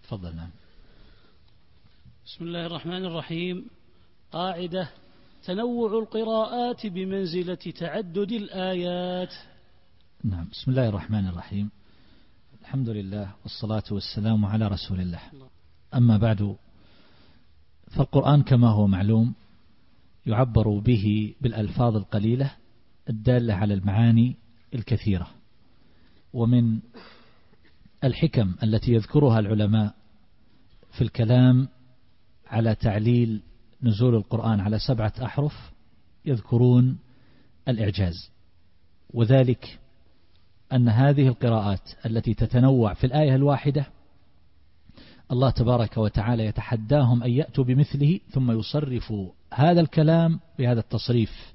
تفضل. نعم. بسم الله الرحمن الرحيم. قاعدة: تنوع القراءات بمنزلة تعدد الآيات. نعم. بسم الله الرحمن الرحيم. الحمد لله والصلاة والسلام على رسول الله. أما بعد، فالقرآن كما هو معلوم يعبر به بالألفاظ القليلة الدالة على المعاني الكثيرة. ومن الحكم التي يذكرها العلماء في الكلام على تعليل نزول القرآن على 7 أحرف يذكرون الإعجاز، وذلك أن هذه القراءات التي تتنوع في الآية الواحدة الله تبارك وتعالى يتحداهم أن يأتوا بمثله ثم يصرفوا هذا الكلام بهذا التصريف،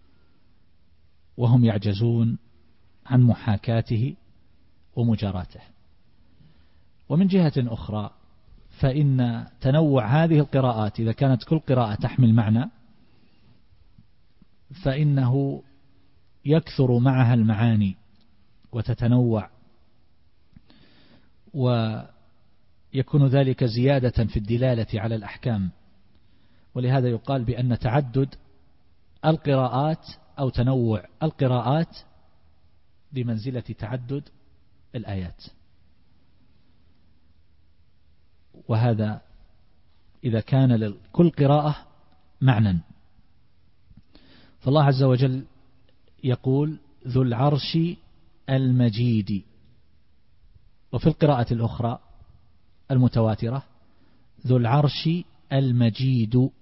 وهم يعجزون عن محاكاته ومجاراته. ومن جهة أخرى فإن تنوع هذه القراءات إذا كانت كل قراءة تحمل معنى فإنه يكثر معها المعاني وتتنوع، ويكون ذلك زيادة في الدلالة على الأحكام. ولهذا يقال بأن تعدد القراءات أو تنوع القراءات بمنزلة تعدد الآيات. وهذا إذا كان لكل قراءة معنى. فالله عز وجل يقول ذو العرش المجيد، وفي القراءة الأخرى المتواترة ذو العرش المجيد.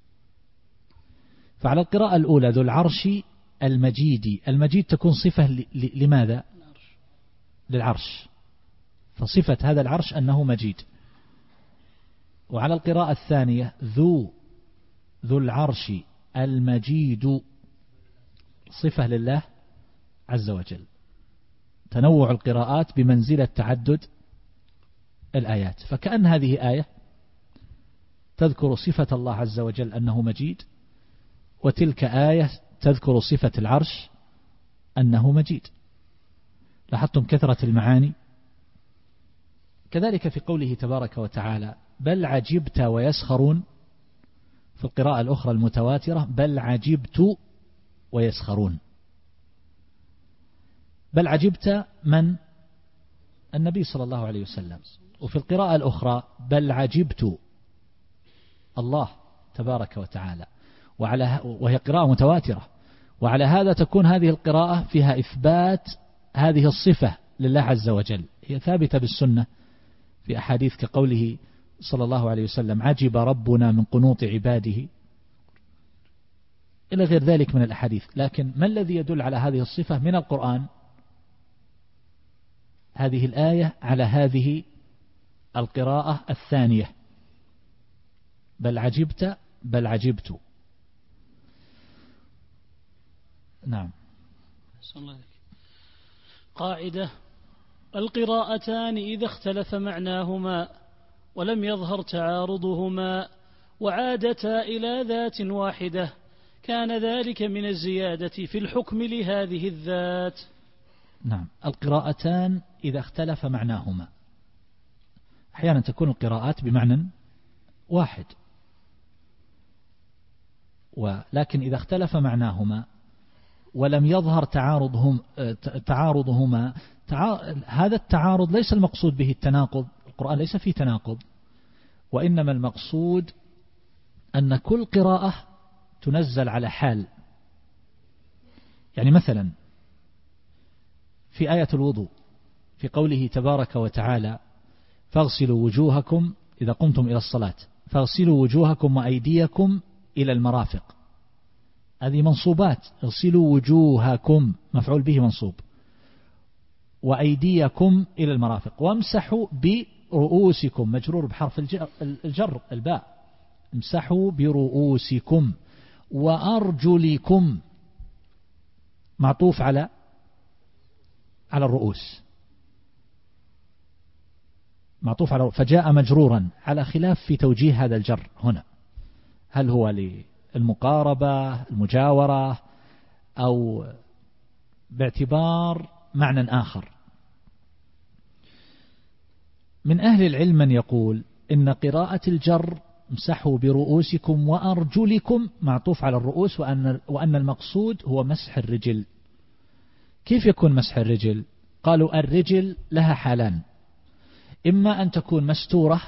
فعلى القراءة الأولى ذو العرش المجيد، المجيد تكون صفة لماذا؟ للعرش، فصفة هذا العرش أنه مجيد. وعلى القراءة الثانية ذو العرش المجيد، صفة لله عز وجل. تنوع القراءات بمنزلة تعدد الآيات، فكأن هذه آية تذكر صفة الله عز وجل أنه مجيد، وتلك آية تذكر صفة العرش أنه مجيد. لاحظتم كثرة المعاني؟ كذلك في قوله تبارك وتعالى بل عجبت ويسخرون، في القراءة الأخرى المتواترة بل عجبت ويسخرون. بل عجبت من؟ النبي صلى الله عليه وسلم. وفي القراءة الأخرى بل عجبت الله تبارك وتعالى، وهي قراءة متواترة. وعلى هذا تكون هذه القراءة فيها إثبات هذه الصفة لله عز وجل، هي ثابتة بالسنة في أحاديث كقوله صلى الله عليه وسلم عجب ربنا من قنوط عباده إلى غير ذلك من الأحاديث. لكن ما الذي يدل على هذه الصفة من القرآن؟ هذه الآية على هذه القراءة الثانية بل عجبت بل عجبت. نعم. قاعدة: القراءتان إذا اختلف معناهما ولم يظهر تعارضهما وعادتا إلى ذات واحدة كان ذلك من الزيادة في الحكم لهذه الذات. نعم. القراءتان إذا اختلف معناهما، أحيانا تكون القراءات بمعنى واحد، ولكن إذا اختلف معناهما ولم يظهر تعارضهما هذا التعارض ليس المقصود به التناقض، القرآن ليس فيه تناقض، وإنما المقصود أن كل قراءة تنزل على حال. يعني مثلا في آية الوضوء في قوله تبارك وتعالى فاغسلوا وجوهكم إذا قمتم إلى الصلاة، فاغسلوا وجوهكم وأيديكم إلى المرافق، هذه منصوبات. اغسلوا وجوهكم مفعول به منصوب، وأيديكم إلى المرافق، وامسحوا برؤوسكم مجرور بحرف الجر الباء، امسحوا برؤوسكم، وأرجلكم معطوف على الرؤوس، معطوف على، فجاء مجرورا على خلاف في توجيه هذا الجر هنا، هل هو للمقاربة المجاورة أو باعتبار معنى آخر. من أهل العلم من يقول إن قراءة الجر امسحوا برؤوسكم وأرجلكم معطوف على الرؤوس، وأن المقصود هو مسح الرجل. كيف يكون مسح الرجل؟ قالوا الرجل لها حالان، إما أن تكون مستورة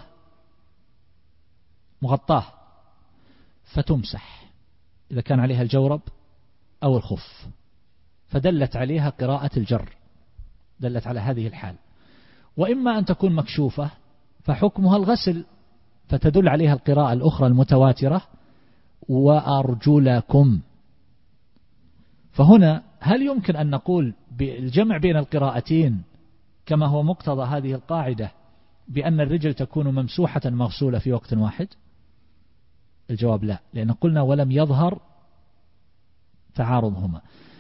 مغطاة فتمسح إذا كان عليها الجورب أو الخف، فدلت عليها قراءة الجر، دلت على هذه الحال. وإما أن تكون مكشوفة فحكمها الغسل، فتدل عليها القراءة الأخرى المتواترة وأرجلكم. فهنا هل يمكن أن نقول بالجمع بين القراءتين كما هو مقتضى هذه القاعدة بأن الرجل تكون ممسوحة مغسولة في وقت واحد؟ الجواب لا، لأن قلنا ولم يظهر تعارضهما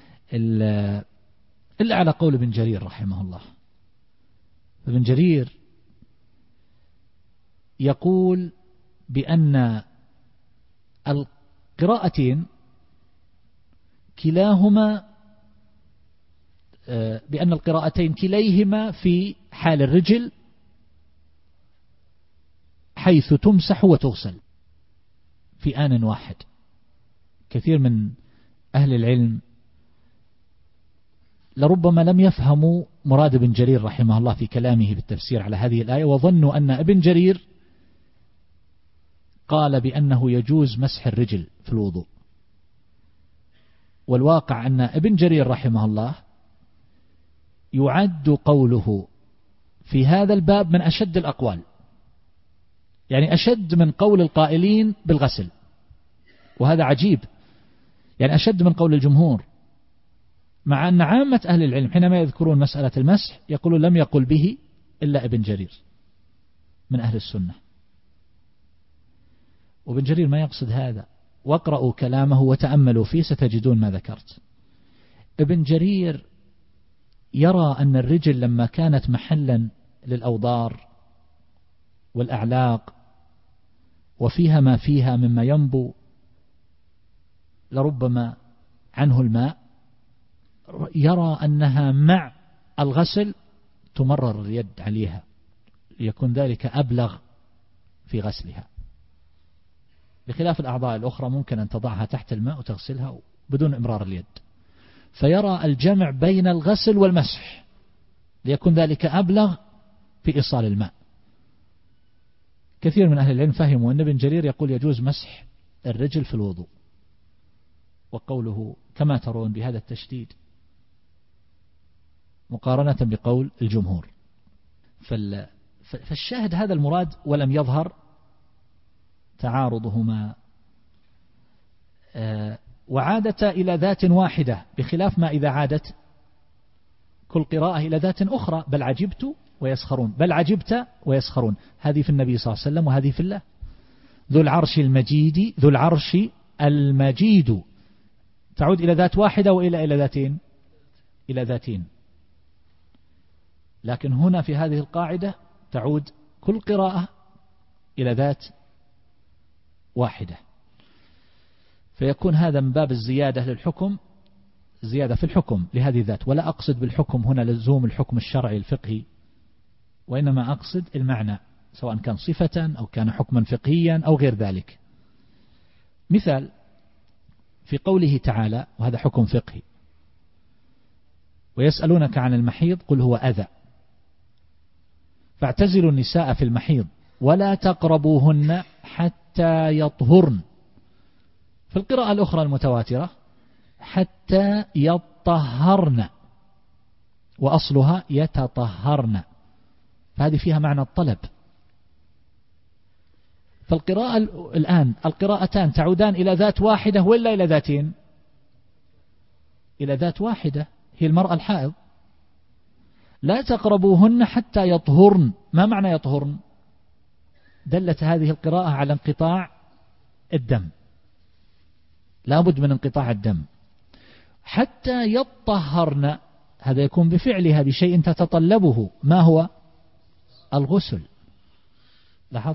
إلا على قول ابن جرير رحمه الله. ابن جرير يقول بأن القراءتين كلاهما بأن القراءتين كليهما في حال الرجل حيث تمسح وتغسل في آن واحد. كثير من أهل العلم لربما لم يفهموا مراد ابن جرير رحمه الله في كلامه بالتفسير على هذه الآية، وظنوا أن ابن جرير قال بأنه يجوز مسح الرجل في الوضوء. والواقع أن ابن جرير رحمه الله يعد قوله في هذا الباب من أشد الأقوال، يعني أشد من قول القائلين بالغسل، وهذا عجيب، يعني أشد من قول الجمهور، مع أن عامة أهل العلم حينما يذكرون مسألة المسح يقولون لم يقل به إلا ابن جرير من أهل السنة. وابن جرير ما يقصد هذا، واقرأوا كلامه وتأملوا فيه ستجدون ما ذكرت. ابن جرير يرى أن الرجل لما كانت محلا للأوضار والأعلاق وفيها ما فيها مما ينبو لربما عنه الماء، يرى أنها مع الغسل تمرر اليد عليها ليكون ذلك أبلغ في غسلها، بخلاف الأعضاء الأخرى ممكن أن تضعها تحت الماء وتغسلها بدون إمرار اليد. فيرى الجمع بين الغسل والمسح ليكون ذلك أبلغ في إيصال الماء. كثير من أهل العلم فهموا أن ابن جرير يقول يجوز مسح الرجل في الوضوء، وقوله كما ترون بهذا التشديد مقارنة بقول الجمهور. فالشاهد هذا المراد ولم يظهر تعارضهما، وعادتا إلى ذات واحدة، بخلاف ما إذا عادت كل قراءة إلى ذات أخرى. بل عجبت ويسخرون، بل عجبت ويسخرون، هذه في النبي صلى الله عليه وسلم وهذه في الله. ذو العرش المجيد، ذو العرش المجيد تعود إلى ذات واحدة وإلى ذاتين، إلى ذاتين. لكن هنا في هذه القاعدة تعود كل قراءة إلى ذات واحدة، فيكون هذا من باب الزيادة للحكم، زيادة في الحكم لهذه الذات. ولا أقصد بالحكم هنا لزوم الحكم الشرعي الفقهي، وإنما أقصد المعنى سواء كان صفة أو كان حكما فقهيا أو غير ذلك. مثال في قوله تعالى، وهذا حكم فقهي: ويسألونك عن المحيض قل هو أذى فاعتزلوا النساء في المحيض ولا تقربوهن حتى يطهرن. في القراءة الأخرى المتواترة حتى يطهرن، وأصلها يتطهرن، فهذه فيها معنى الطلب. فالقراءة الآن القراءتان تعودان إلى ذات واحدة ولا إلى ذاتين؟ إلى ذات واحدة، هي المرأة الحائض. لا تقربوهن حتى يطهرن. ما معنى يطهرن؟ دلت هذه القراءة على انقطاع الدم، لا بد من انقطاع الدم. حتى يطهرن هذا يكون بفعلها بشيء تتطلبه، ما هو؟ الغسل. لاحظت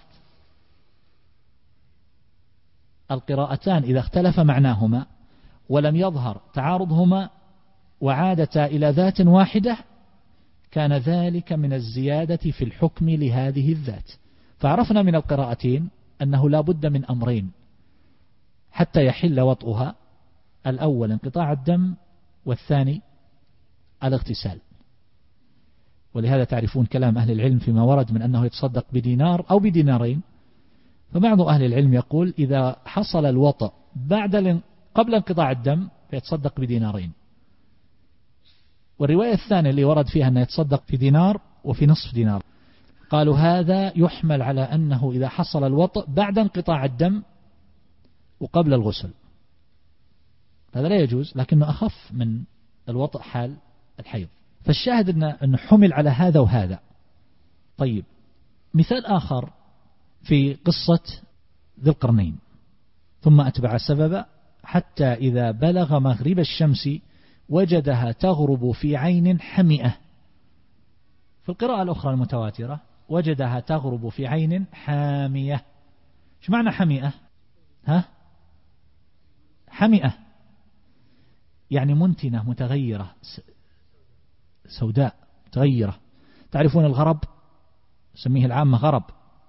القراءتان إذا اختلف معناهما ولم يظهر تعارضهما وعادتا إلى ذات واحدة كان ذلك من الزيادة في الحكم لهذه الذات. فعرفنا من القراءتين أنه لا بد من أمرين حتى يحل وطئها: الأول انقطاع الدم، والثاني الاغتسال. ولهذا تعرفون كلام أهل العلم فيما ورد من أنه يتصدق بدينار أو بدينارين. فبعض أهل العلم يقول إذا حصل الوطئ قبل انقطاع الدم فيتصدق بدينارين. والرواية الثانية اللي ورد فيها أنه يتصدق في دينار وفي نصف دينار، قالوا هذا يحمل على أنه إذا حصل الوطئ بعد انقطاع الدم وقبل الغسل، هذا لا يجوز، لكنه أخف من الوطئ حال الحيض. فالشاهد أنه حمل على هذا وهذا. طيب، مثال آخر في قصة ذي القرنين: ثم أتبع سببا حتى إذا بلغ مغرب الشمس وجدها تغرب في عين حمئة. في القراءة الأخرى المتواترة: وجدها تغرب في عين حامية. ايش معنى حمئة؟ حمئة يعني منتنة، متغيرة، سوداء متغيرة. تعرفون الغرب، سميه العامة غرب،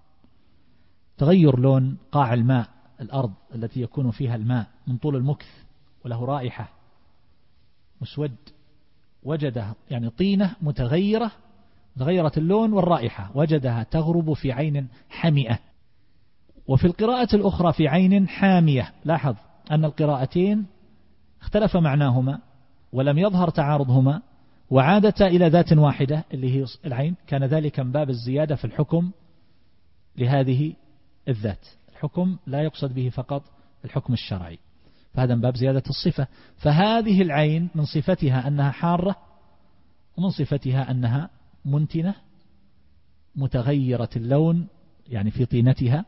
تغير لون قاع الماء، الأرض التي يكون فيها الماء من طول المكث، وله رائحة، مسود. وجدها يعني طينة متغيرة، تغيرت اللون والرائحة. وجدها تغرب في عين حمئة. وفي القراءة الأخرى في عين حامية. لاحظ أن القراءتين اختلف معناهما ولم يظهر تعارضهما، وعادتا إلى ذات واحدة اللي هي العين. كان ذلك من باب الزيادة في الحكم لهذه الذات. الحكم لا يقصد به فقط الحكم الشرعي، فهذا من باب زيادة الصفة. فهذه العين من صفتها أنها حارة، ومن صفتها أنها منتنة متغيرة اللون، يعني في طينتها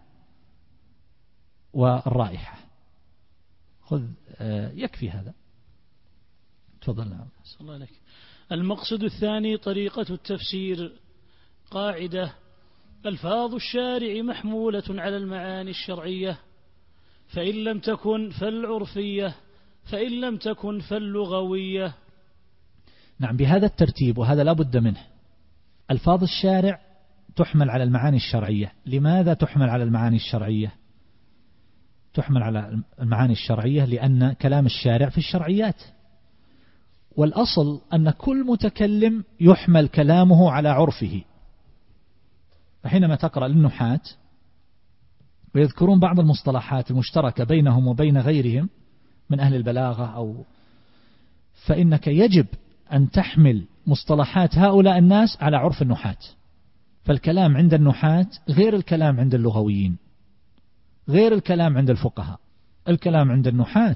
والرائحة. خذ يكفي هذا، تفضل. صلى الله عليك. المقصد الثاني طريقة التفسير. قاعدة: ألفاظ الشارع محمولة على المعاني الشرعية، فإن لم تكن فالعرفية، فإن لم تكن فاللغوية. نعم، بهذا الترتيب، وهذا لا بد منه. ألفاظ الشارع تحمل على المعاني الشرعية. لماذا تحمل على المعاني الشرعية؟ تحمل على المعاني الشرعية لأن كلام الشارع في الشرعيات، والأصل أن كل متكلم يحمل كلامه على عرفه. فحينما تقرأ للنحاة ويذكرون بعض المصطلحات المشتركة بينهم وبين غيرهم من أهل البلاغة فإنك يجب أن تحمل مصطلحات هؤلاء الناس على عرف النحاة. فالكلام عند النحاة غير الكلام عند اللغويين، غير الكلام عند الفقهاء. الكلام عند النحاة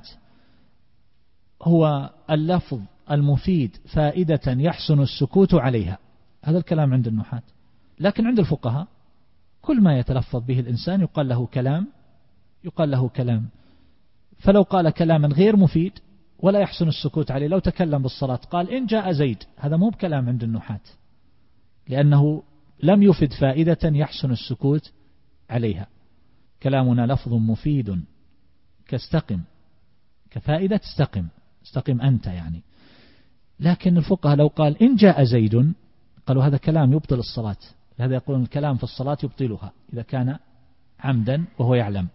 هو اللفظ المفيد فائدة يحسن السكوت عليها، هذا الكلام عند النحاة. لكن عند الفقهاء كل ما يتلفظ به الإنسان يقال له كلام. فلو قال كلاما غير مفيد ولا يحسن السكوت عليه، لو تكلم بالصلاة قال إن جاء زيد، هذا مو بكلام عند النحاة، لأنه لم يفد فائدة يحسن السكوت عليها. كلامنا لفظ مفيد كاستقم، كفائدة استقم أنت يعني. لكن الفقهاء لو قال إن جاء زيد، قالوا هذا كلام يبطل الصلاة. هذا يقولون الكلام في الصلاة يبطلها إذا كان عمدا وهو يعلم.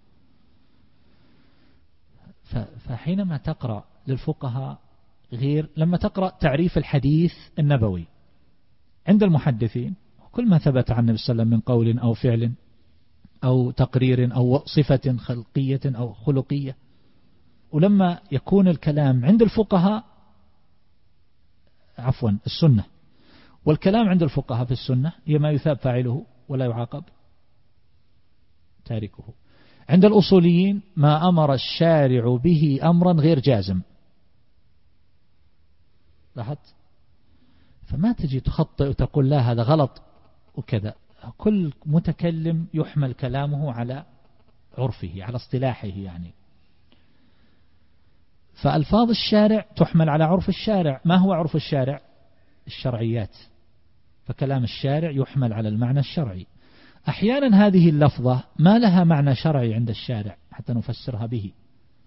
فحينما تقرأ للفقهاء غير لما تقرأ تعريف الحديث النبوي. عند المحدثين كل ما ثبت عن النبي صلى الله عليه وسلم من قول أو فعل أو تقرير أو صفة خلقية أو خلقية. ولما يكون الكلام عند الفقهاء السنة، والكلام عند الفقهاء في السنة هي ما يثاب فاعله ولا يعاقب تاركه. عند الأصوليين ما أمر الشارع به أمرا غير جازم. لاحظت؟ فما تجي تخطئ وتقول لا هذا غلط وكذا. كل متكلم يحمل كلامه على عرفه، على اصطلاحه يعني. فألفاظ الشارع تحمل على عرف الشارع. ما هو عرف الشارع؟ الشرعيات. فكلام الشارع يحمل على المعنى الشرعي. أحيانا هذه اللفظة ما لها معنى شرعي عند الشارع حتى نفسرها به،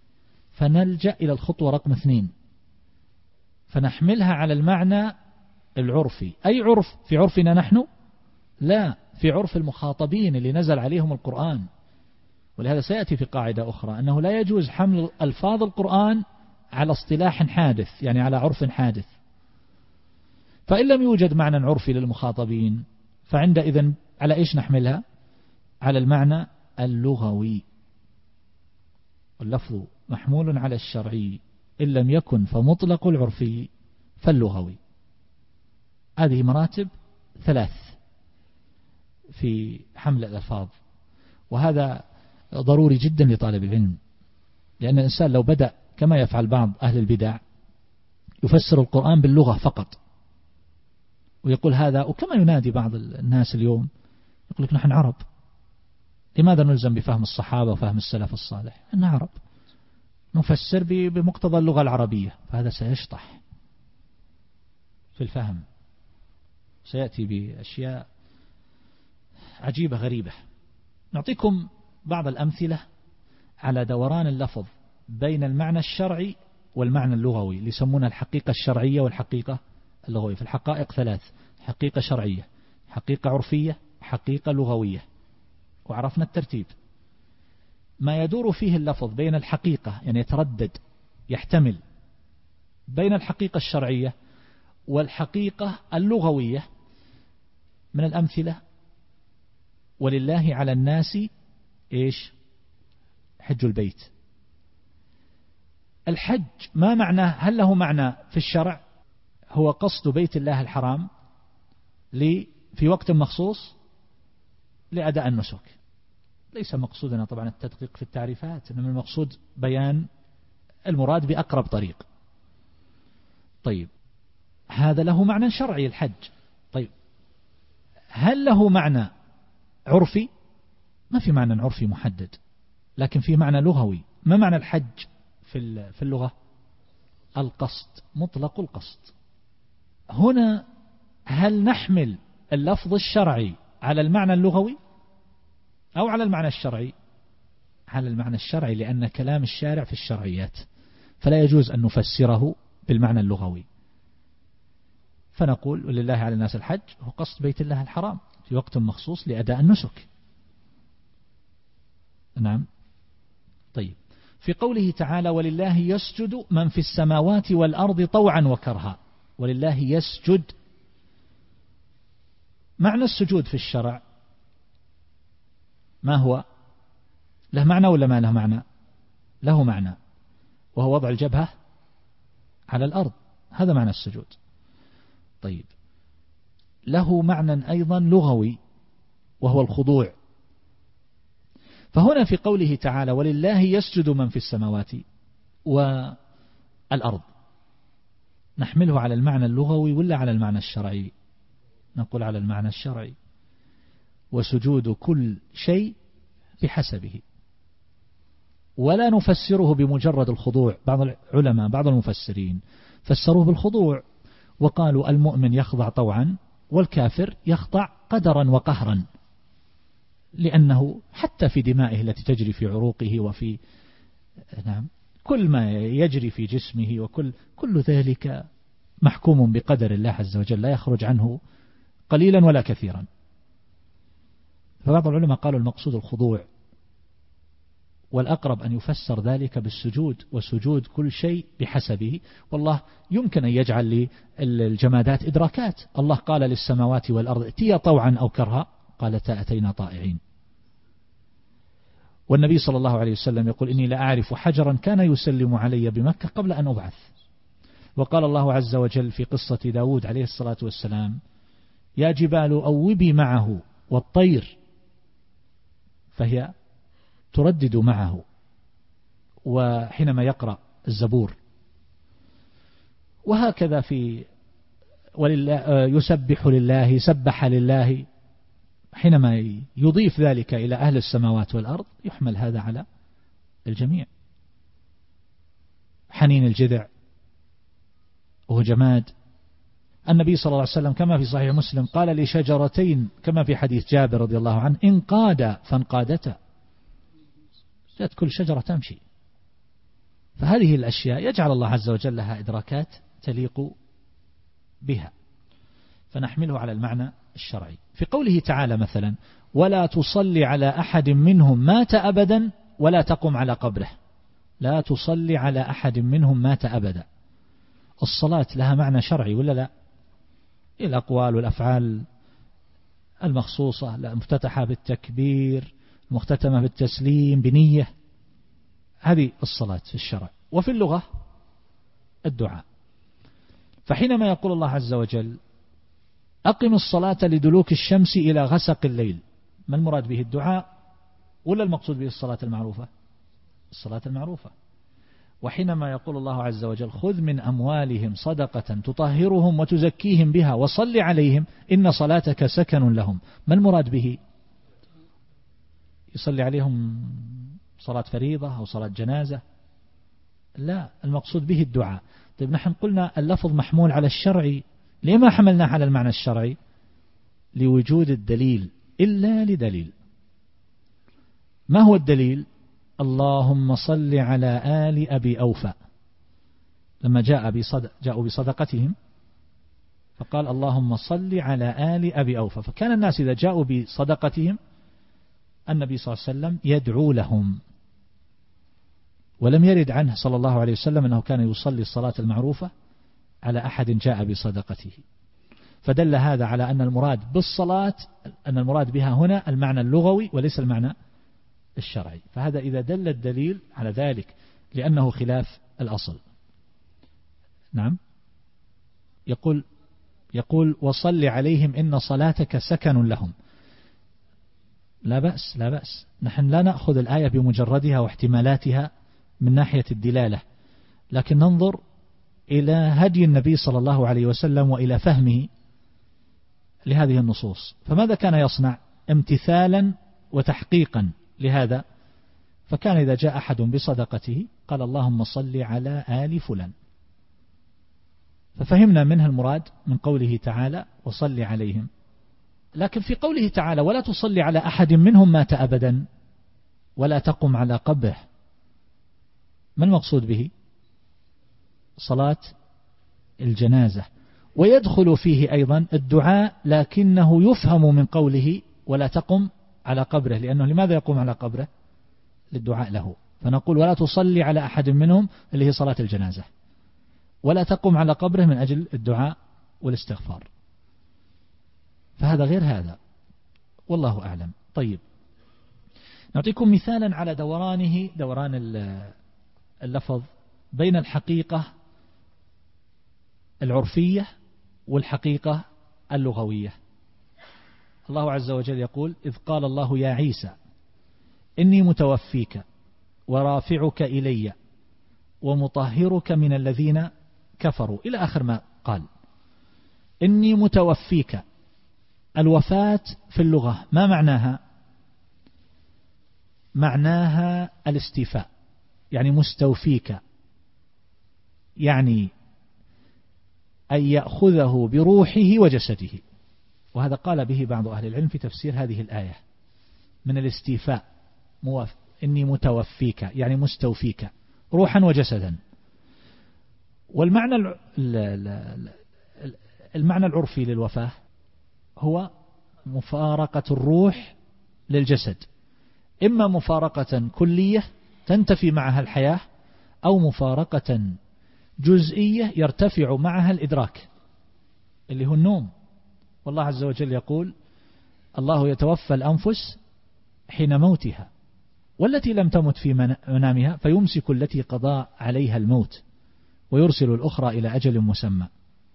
فنلجأ إلى الخطوة رقم 2، فنحملها على المعنى العرفي أي عرف في عرفنا نحن؟ لا، في عرف المخاطبين اللي نزل عليهم القرآن. ولهذا سيأتي في قاعدة أخرى أنه لا يجوز حمل ألفاظ القرآن على اصطلاح حادث، يعني على عرف حادث. فإن لم يوجد معنى عرفي للمخاطبين فعندئذ على إيش نحملها؟ على المعنى اللغوي. اللفظ محمول على الشرعي، إن لم يكن فمطلق العرفي فاللغوي. هذه مراتب 3 في حمل الألفاظ، وهذا ضروري جدا لطالب العلم، لأن الإنسان لو بدأ كما يفعل بعض أهل البدع يفسر القرآن باللغة فقط ويقول هذا، وكما ينادي بعض الناس اليوم يقول لك نحن عرب، لماذا نلزم بفهم الصحابة وفهم السلف الصالح؟ أننا عرب نفسر بمقتضى اللغة العربية، فهذا سيشطح في الفهم، سيأتي بأشياء عجيبة غريبة. نعطيكم بعض الأمثلة على دوران اللفظ بين المعنى الشرعي والمعنى اللغوي، اللي يسمونها الحقيقة الشرعية والحقيقة اللغوية. في الحقائق 3: حقيقة شرعية، حقيقة عرفية، حقيقة لغوية، وعرفنا الترتيب. ما يدور فيه اللفظ بين الحقيقة، يعني يتردد يحتمل بين الحقيقة الشرعية والحقيقة اللغوية. من الأمثلة: ولله على الناس إيش؟ حج البيت. الحج ما معناه؟ هل له معنى في الشرع؟ هو قصد بيت الله الحرام في وقت مخصوص لأداء النسك. ليس مقصودنا طبعا التدقيق في التعريفات، إنما المقصود بيان المراد بأقرب طريق. طيب، هذا له معنى شرعي الحج. طيب، هل له معنى عرفي؟ ما في معنى عرفي محدد، لكن في معنى لغوي. ما معنى الحج في اللغة؟ القصد، مطلق القصد. هنا هل نحمل اللفظ الشرعي على المعنى اللغوي أو على المعنى الشرعي؟ على المعنى الشرعي، لأن كلام الشارع في الشرعيات، فلا يجوز أن نفسره بالمعنى اللغوي. فنقول ولله على الناس الحج هو قصد بيت الله الحرام في وقت مخصوص لأداء النسك. نعم. طيب، في قوله تعالى ولله يسجد من في السماوات والأرض طوعا وكرها، ولله يسجد، معنى السجود في الشرع ما هو؟ له معنى ولا ما له معنى؟ له معنى، وهو وضع الجبهة على الأرض، هذا معنى السجود. طيب، له معنى أيضا لغوي وهو الخضوع. فهنا في قوله تعالى ولله يسجد من في السماوات والأرض، نحمله على المعنى اللغوي ولا على المعنى الشرعي؟ نقول على المعنى الشرعي. وسجود كل شيء بحسبه، ولا نفسره بمجرد الخضوع. بعض العلماء بعض المفسرين فسروه بالخضوع وقالوا المؤمن يخضع طوعا والكافر يخضع قدرا وقهرا، لأنه حتى في دمائه التي تجري في عروقه وفي كل ما يجري في جسمه وكل ذلك محكوم بقدر الله عز وجل، لا يخرج عنه قليلا ولا كثيرا. فبعض العلماء قالوا المقصود الخضوع، والأقرب أن يفسر ذلك بالسجود، وسجود كل شيء بحسبه. والله يمكن أن يجعل للجمادات إدراكات. الله قال للسماوات والأرض ائتيا طوعا أو كرها، قالتا أتينا طائعين. والنبي صلى الله عليه وسلم يقول إني لأعرف حجرا كان يسلم علي بمكة قبل أن أبعث. وقال الله عز وجل في قصة داود عليه الصلاة والسلام يا جبال أوبي معه والطير، فهي تردد معه وحينما يقرأ الزبور. وهكذا في يسبح لله، سبح لله، حينما يضيف ذلك إلى أهل السماوات والأرض يحمل هذا على الجميع. حنين الجذع وهو جماد. النبي صلى الله عليه وسلم كما في صحيح مسلم قال لشجرتين كما في حديث جابر رضي الله عنه انقادا فانقادتا، جاءت كل شجرة تمشي. فهذه الأشياء يجعل الله عز وجل لها إدراكات تليق بها. فنحمله على المعنى الشرعي. في قوله تعالى مثلا ولا تصلي على أحد منهم مات أبدا ولا تقم على قبره، لا تصلي على أحد منهم مات أبدا. الصلاة لها معنى شرعي ولا لا؟ الأقوال والأفعال المخصوصة المفتتحة بالتكبير، المختتمة بالتسليم بنية، هذه الصلاة في الشرع. وفي اللغة الدعاء. فحينما يقول الله عز وجل أقم الصلاة لدلوك الشمس إلى غسق الليل، ما المراد به؟ الدعاء ولا المقصود به الصلاة المعروفة؟ الصلاة المعروفة. وحينما يقول الله عز وجل خذ من أموالهم صدقة تطهرهم وتزكيهم بها وصل عليهم إن صلاتك سكن لهم، ما المراد به؟ يصلي عليهم صلاة فريضة أو صلاة جنازة؟ لا، المقصود به الدعاء. طيب نحن قلنا اللفظ محمول على الشرعي، ليه ما حملناه على المعنى الشرعي؟ لوجود الدليل، إلا لدليل. ما هو الدليل؟ اللهم صل على آل أبي أوفى، لما جاءوا بصدقتهم فقال اللهم صل على آل أبي أوفى، فكان الناس إذا جاءوا بصدقتهم النبي صلى الله عليه وسلم يدعو لهم، ولم يرد عنه صلى الله عليه وسلم أنه كان يصلي الصلاة المعروفة على أحد جاء بصدقته. فدل هذا على أن المراد بالصلاة أن المراد بها هنا المعنى اللغوي وليس المعنى الشرعي. فهذا إذا دل الدليل على ذلك لأنه خلاف الأصل. نعم، يقول وصل عليهم إن صلاتك سكن لهم. لا بأس، لا بأس، نحن لا نأخذ الآية بمجردها واحتمالاتها من ناحية الدلالة، لكن ننظر إلى هدي النبي صلى الله عليه وسلم وإلى فهمه لهذه النصوص. فماذا كان يصنع؟ امتثالا وتحقيقا لهذا. فكان إذا جاء أحد بصدقته قال اللهم صل على آل فلان، ففهمنا منها المراد من قوله تعالى وصل عليهم. لكن في قوله تعالى ولا تصلي على أحد منهم مات أبدا ولا تقم على قبره، ما المقصود به؟ صلاة الجنازة. ويدخل فيه أيضا الدعاء، لكنه يفهم من قوله ولا تقم على قبره، لأنه لماذا يقوم على قبره؟ للدعاء له. فنقول ولا تصلي على أحد منهم اللي هي صلاة الجنازة، ولا تقم على قبره من أجل الدعاء والاستغفار. فهذا غير هذا، والله أعلم. طيب نعطيكم مثالا على دوران اللفظ بين الحقيقة العرفية والحقيقة اللغوية. الله عز وجل يقول إذ قال الله يا عيسى إني متوفيك ورافعك إلي ومطهرك من الذين كفروا، إلى آخر ما قال. إني متوفيك، الوفاة في اللغة ما معناها؟ معناها الاستيفاء، يعني مستوفيك، يعني أن يأخذه بروحه وجسده. وهذا قال به بعض أهل العلم في تفسير هذه الآية من الاستيفاء. إني متوفيك يعني مستوفيك روحا وجسدا. والمعنى المعنى العرفي للوفاة هو مفارقة الروح للجسد، إما مفارقة كلية تنتفي معها الحياة، أو مفارقة جزئية يرتفع معها الإدراك اللي هو النوم. والله عز وجل يقول الله يتوفى الأنفس حين موتها والتي لم تمت في منامها فيمسك التي قضى عليها الموت ويرسل الأخرى إلى أجل مسمى.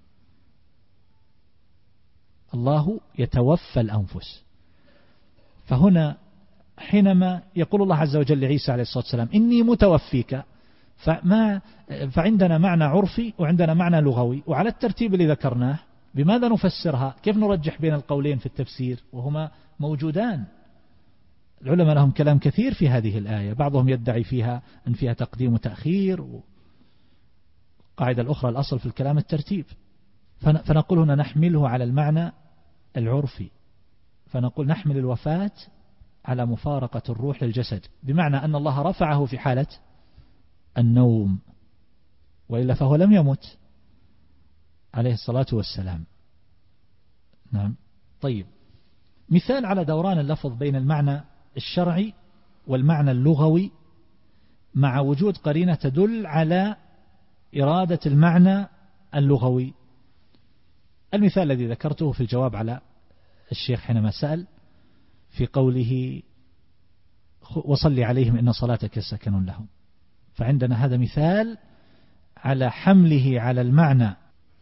الله يتوفى الأنفس. فهنا حينما يقول الله عز وجل لعيسى عليه الصلاة والسلام إني متوفيك، فعندنا معنى عرفي وعندنا معنى لغوي، وعلى الترتيب اللي ذكرناه بماذا نفسرها؟ كيف نرجح بين القولين في التفسير وهما موجودان؟ العلماء لهم كلام كثير في هذه الآية، بعضهم يدعي فيها أن فيها تقديم وتأخير، والقاعدة الأخرى الأصل في الكلام الترتيب. فنقول هنا نحمله على المعنى العرفي، فنقول نحمل الوفاة على مفارقة الروح للجسد، بمعنى أن الله رفعه في حالة النوم، وإلا فهو لم يمت عليه الصلاة والسلام. نعم. طيب، مثال على دوران اللفظ بين المعنى الشرعي والمعنى اللغوي مع وجود قرينة تدل على إرادة المعنى اللغوي. المثال الذي ذكرته في الجواب على الشيخ حينما سأل في قوله وصل عليهم إن صلاتك سكن لهم، فعندنا هذا مثال على حمله على المعنى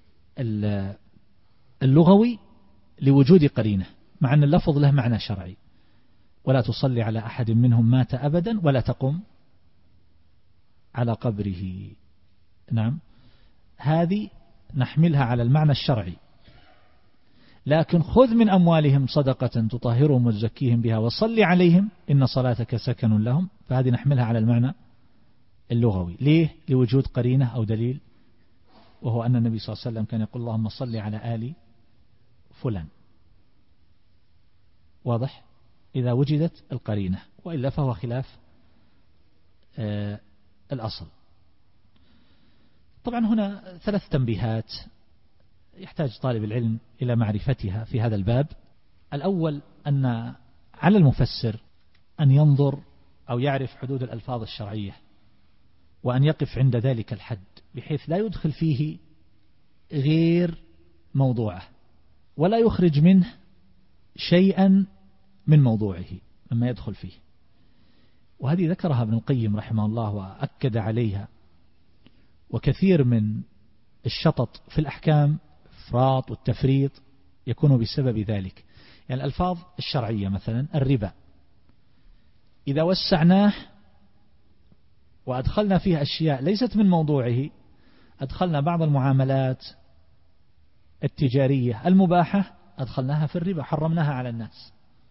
اللغوي لوجود قرينة، مع أن اللفظ له معنى شرعي: ولا تصلي على أحد منهم مات أبدا ولا تقم على قبره. نعم، هذه نحملها على المعنى الشرعي. لكن خذ من أموالهم صدقة تطهرهم وتزكيهم بها وصل عليهم إن صلاتك سكن لهم، فهذه نحملها على المعنى اللغوي. ليه؟ لوجود قرينة أو دليل، وهو أن النبي صلى الله عليه وسلم كان يقول اللهم صل على آل فلان. واضح؟ إذا وجدت القرينة، وإلا فهو خلاف الأصل. طبعا هنا 3 تنبيهات يحتاج طالب العلم إلى معرفتها في هذا الباب. الأول أن على المفسر أن ينظر أو يعرف حدود الألفاظ الشرعية، وأن يقف عند ذلك الحد بحيث لا يدخل فيه غير موضوعه، ولا يخرج منه شيئا من موضوعه مما يدخل فيه. وهذه ذكرها ابن القيم رحمه الله وأكد عليها. وكثير من الشطط في الأحكام الإفراط والتفريط يكون بسبب ذلك. يعني الألفاظ الشرعية مثلا الربا، إذا وسعناه وأدخلنا فيه أشياء ليست من موضوعه، أدخلنا بعض المعاملات التجارية المباحة أدخلناها في الربا، حرمناها على الناس.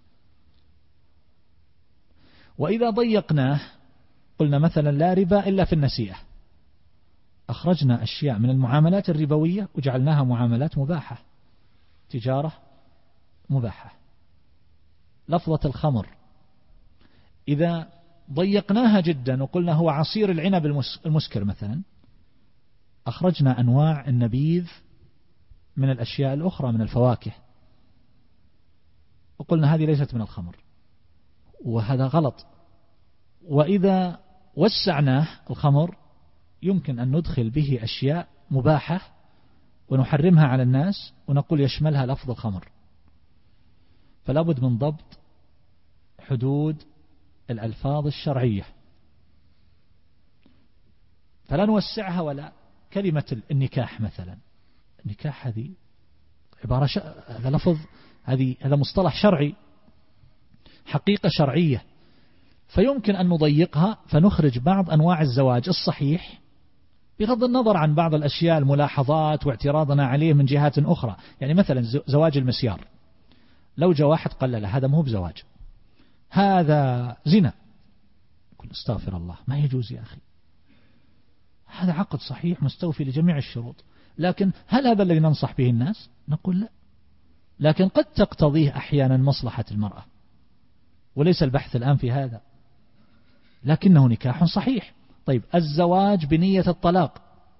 وإذا ضيقناه قلنا مثلا لا ربا إلا في النسيئة، أخرجنا أشياء من المعاملات الربوية وجعلناها معاملات مباحة، تجارة مباحة. لفظة الخمر إذا ضيقناها جدا وقلنا هو عصير العنب المسكر مثلا، أخرجنا أنواع النبيذ من الأشياء الأخرى من الفواكه وقلنا هذه ليست من الخمر، وهذا غلط. وإذا وسعناه الخمر يمكن أن ندخل به أشياء مباحة ونحرمها على الناس ونقول يشملها لفظ الخمر. فلا بد من ضبط حدود الألفاظ الشرعية، فلا نوسعها. ولا كلمة النكاح مثلا، النكاح هذه عبارة هذا لفظ، هذا مصطلح شرعي، حقيقة شرعية، فيمكن أن نضيقها فنخرج بعض أنواع الزواج الصحيح بغض النظر عن بعض الأشياء الملاحظات واعتراضنا عليه من جهات أخرى. يعني مثلا زواج المسيار، لو جاء واحد قال له هذا مو بزواج، هذا زنا، قل استغفر الله، ما يجوز يا أخي، هذا عقد صحيح مستوفي لجميع الشروط، لكن هل هذا الذي ننصح به الناس؟ نقول لا، لكن قد تقتضيه أحيانا مصلحة المرأة، وليس البحث الآن في هذا، لكنه نكاح صحيح. طيب الزواج بنية الطلاق،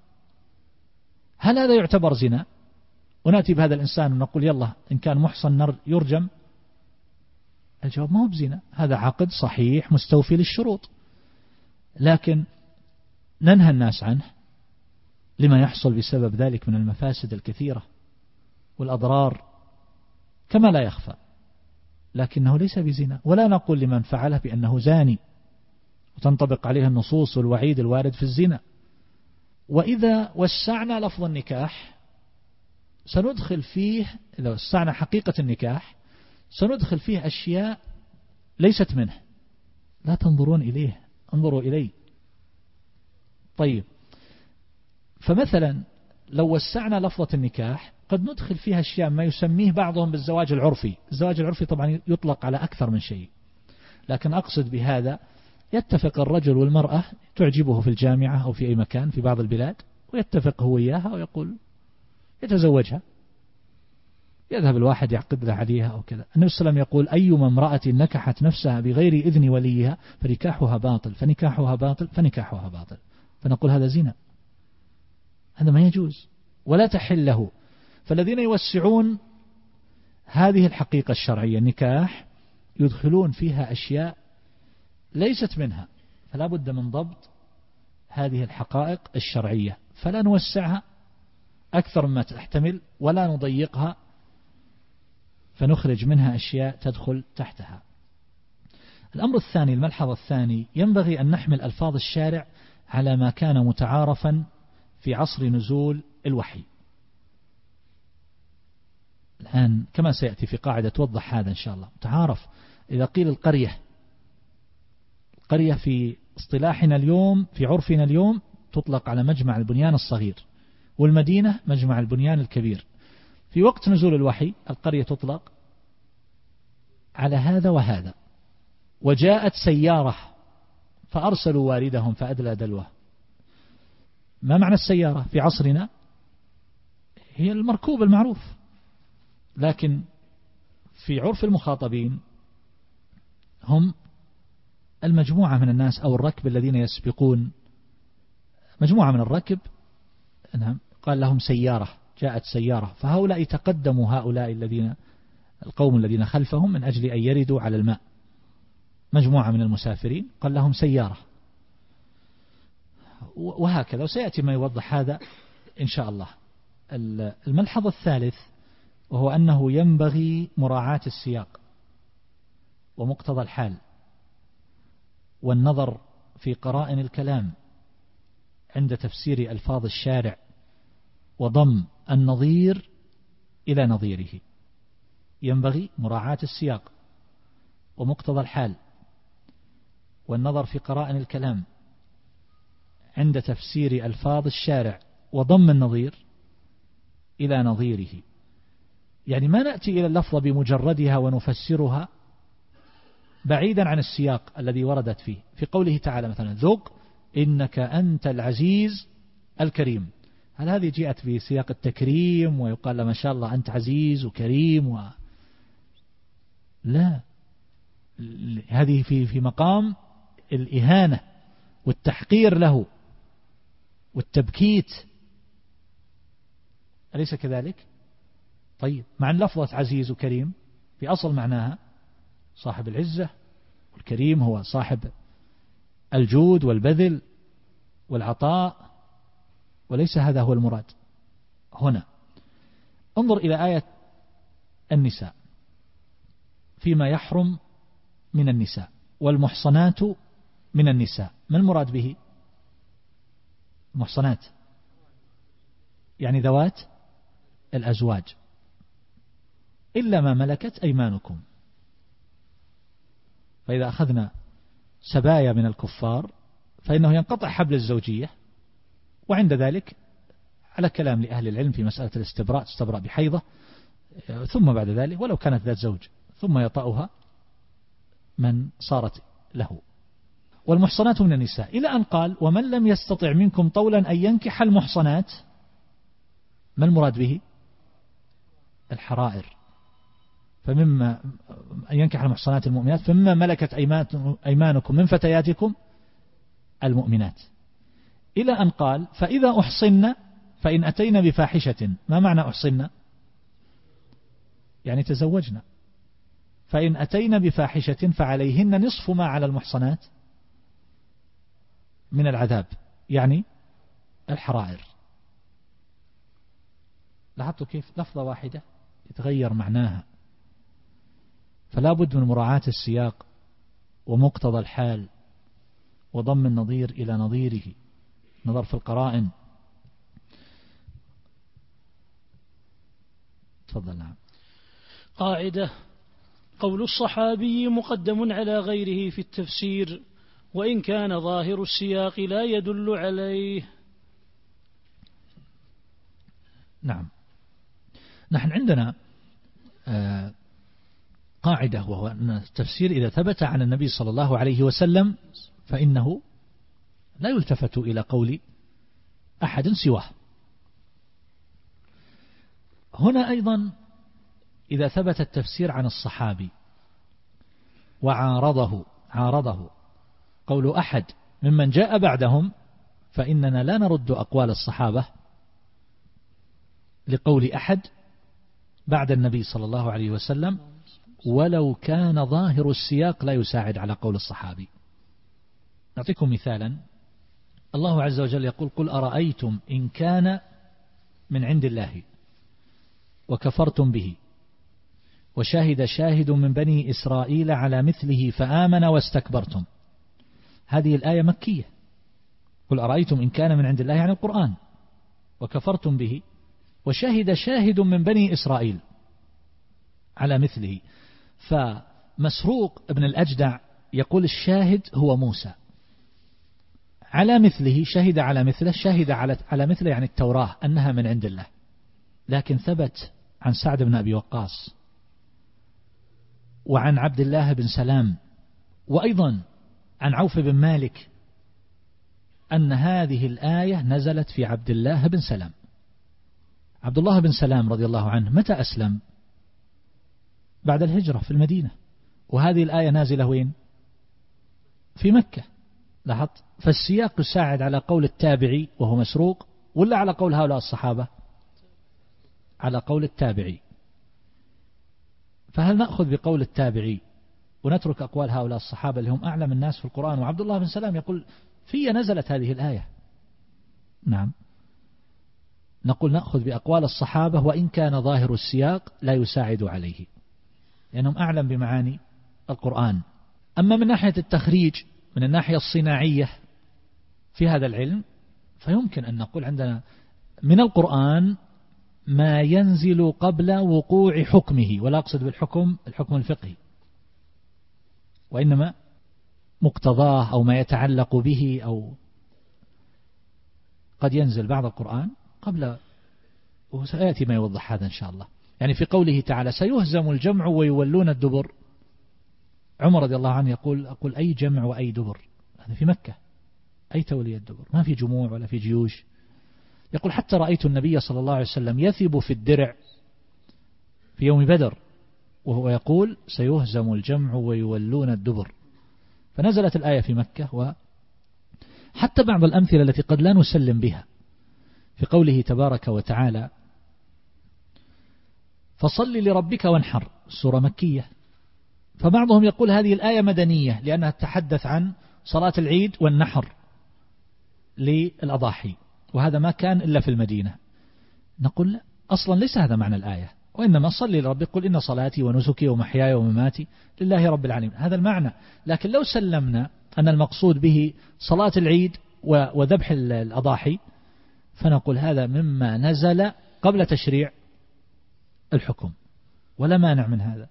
هل هذا يعتبر زنا؟ ونأتي بهذا الإنسان ونقول يلا إن كان محصن يرجم؟ الجواب ما هو بزنا، هذا عقد صحيح مستوفي للشروط، لكن ننهى الناس عنه لما يحصل بسبب ذلك من المفاسد الكثيرة والأضرار كما لا يخفى، لكنه ليس بزنا. ولا نقول لمن فعله بأنه زاني وتنطبق عليه النصوص والوعيد الوارد في الزنا. وإذا وسعنا لفظ النكاح سندخل فيه، إذا وسعنا حقيقة النكاح سندخل فيه أشياء ليست منه، لا تنظرون إليه، انظروا إليه. طيب، فمثلا لو وسعنا لفظة النكاح قد ندخل فيها أشياء ما يسميه بعضهم بالزواج العرفي. الزواج العرفي طبعا يطلق على أكثر من شيء، لكن أقصد بهذا يتفق الرجل والمرأة تعجبه في الجامعة أو في أي مكان في بعض البلاد، ويتفق هو إياها ويقول يتزوجها، يذهب الواحد يعقد له عليها أو كذا. النبي صلى الله عليه وسلم يقول أيما امرأة نكحت نفسها بغير إذن وليها فنكاحها باطل فنكاحها باطل فنكاحها باطل. فنقول هذا زنا، هذا ما يجوز ولا تحل له. فالذين يوسعون هذه الحقيقة الشرعية النكاح يدخلون فيها أشياء ليست منها، فلا بد من ضبط هذه الحقائق الشرعية، فلا نوسعها أكثر مما تحتمل ولا نضيقها فنخرج منها أشياء تدخل تحتها. الأمر الثاني، الملحظ الثاني، ينبغي أن نحمل ألفاظ الشارع على ما كان متعارفا في عصر نزول الوحي. الآن كما سيأتي في قاعدة توضح هذا إن شاء الله. متعارف إذا قيل القرية في اصطلاحنا اليوم في عرفنا اليوم تطلق على مجمع البنيان الصغير، والمدينة مجمع البنيان الكبير. في وقت نزول الوحي القرية تطلق على هذا وهذا. وجاءت سيارة فأرسلوا واردهم فأدلى دلوه. ما معنى السيارة في عصرنا؟ هي المركوب المعروف، لكن في عرف المخاطبين هم المجموعة من الناس أو الركب الذين يسبقون، مجموعة من الركب. نعم، قال لهم سيارة، جاءت سيارة، فهؤلاء تقدموا هؤلاء القوم الذين خلفهم من أجل أن يردوا على الماء. مجموعة من المسافرين قال لهم سيارة، وهكذا، وسيأتي ما يوضح هذا إن شاء الله. الملحظ الثالث وهو أنه ينبغي مراعاة السياق ومقتضى الحال والنظر في قرائن الكلام عند تفسير ألفاظ الشارع وضم النظير إلى نظيره. ينبغي مراعاة السياق ومقتضى الحال والنظر في قرائن الكلام عند تفسير ألفاظ الشارع وضم النظير إلى نظيره. يعني ما نأتي إلى اللفظة بمجردها ونفسرها بعيدا عن السياق الذي وردت فيه. في قوله تعالى مثلا ذق إنك أنت العزيز الكريم، هل هذه جاءت بسياق التكريم ويقال ما شاء الله أنت عزيز وكريم لا، هذه في مقام الإهانة والتحقير له والتبكيت، أليس كذلك؟ طيب، مع أن لفظة عزيز وكريم في أصل معناها صاحب العزة، والكريم هو صاحب الجود والبذل والعطاء، وليس هذا هو المراد هنا. انظر إلى آية النساء فيما يحرم من النساء، والمحصنات من النساء، ما المراد به؟ محصنات يعني ذوات الأزواج إلا ما ملكت أيمانكم. فإذا أخذنا سبايا من الكفار فإنه ينقطع حبل الزوجية، وعند ذلك على كلام لأهل العلم في مسألة الاستبراء تستبرأ بحيضة، ثم بعد ذلك ولو كانت ذات زوج ثم يطأها من صارت له. والمحصنات من النساء إلى أن قال ومن لم يستطع منكم طولا أن ينكح المحصنات، ما المراد به؟ الحرائر، فمما أن ينكح المحصنات المؤمنات فمما ملكت أيمانكم من فتياتكم المؤمنات، إلى أن قال فإذا أحصن فإن أتينا بفاحشة. ما معنى أحصن؟ يعني تزوجنا. فإن أتينا بفاحشة فعليهن نصف ما على المحصنات من العذاب، يعني الحرائر. لاحظتوا كيف لفظة واحدة يتغير معناها؟ فلا بد من مراعاة السياق ومقتضى الحال وضم النظير إلى نظيره، نظر في القرائن. تفضل. نعم. قاعدة: قول الصحابي مقدم على غيره في التفسير وإن كان ظاهر السياق لا يدل عليه. نعم، نحن عندنا قاعدة، وهو أن التفسير إذا ثبت عن النبي صلى الله عليه وسلم فإنه لا يلتفت إلى قول أحد سواه. هنا أيضا إذا ثبت التفسير عن الصحابي وعارضه قول أحد ممن جاء بعدهم، فإننا لا نرد أقوال الصحابة لقول أحد بعد النبي صلى الله عليه وسلم ولو كان ظاهر السياق لا يساعد على قول الصحابي. نعطيكم مثالا. الله عز وجل يقول: قل أرأيتم إن كان من عند الله وكفرتم به وشاهد شاهد من بني إسرائيل على مثله فآمن واستكبرتم. هذه الآية مكية. قل أرأيتم إن كان من عند الله يعني القرآن وكفرتم به وشاهد شاهد من بني إسرائيل على مثله. فمسروق ابن الأجدع يقول الشاهد هو موسى، على مثله شهد على مثله، شهد على مثله يعني التوراة أنها من عند الله. لكن ثبت عن سعد بن أبي وقاص وعن عبد الله بن سلام وأيضا عن عوف بن مالك أن هذه الآية نزلت في عبد الله بن سلام. عبد الله بن سلام رضي الله عنه متى أسلم؟ بعد الهجرة في المدينة، وهذه الآية نازلة وين؟ في مكة. لاحظت؟ فالسياق يساعد على قول التابعي وهو مسروق، ولا على قول هؤلاء الصحابة؟ على قول التابعي. فهل نأخذ بقول التابعي ونترك أقوال هؤلاء الصحابة اللي هم أعلم الناس في القرآن؟ وعبد الله بن سلام يقول في نزلت هذه الآية. نعم، نقول نأخذ بأقوال الصحابة وإن كان ظاهر السياق لا يساعد عليه، لأنهم أعلم بمعاني القرآن. أما من ناحية التخريج، من الناحية الصناعية في هذا العلم، فيمكن أن نقول عندنا من القرآن ما ينزل قبل وقوع حكمه، ولا أقصد بالحكم الحكم الفقهي، وإنما مقتضاه أو ما يتعلق به، أو قد ينزل بعض القرآن قبل، وسيأتي ما يوضح هذا إن شاء الله. يعني في قوله تعالى سيهزم الجمع ويولون الدبر، عمر رضي الله عنه أقول أي جمع وأي دبر؟ هذا في مكة، أي تولية الدبر؟ ما في جموع ولا في جيوش. يقول حتى رأيت النبي صلى الله عليه وسلم يثب في الدرع في يوم بدر وهو يقول سيهزم الجمع ويولون الدبر. فنزلت الآية في مكة. وحتى بعض الأمثلة التي قد لا نسلم بها في قوله تبارك وتعالى فصل لربك وانحر، سورة مكية. فبعضهم يقول هذه الآية مدنية لأنها تتحدث عن صلاة العيد والنحر للأضاحي، وهذا ما كان إلا في المدينة. نقول لا، أصلا ليس هذا معنى الآية، وإنما صل لربك قل إن صلاتي ونسكي ومحياي ومماتي لله رب العالمين، هذا المعنى. لكن لو سلمنا أن المقصود به صلاة العيد وذبح الأضاحي فنقول هذا مما نزل قبل تشريع الحكم، ولا مانع من هذا.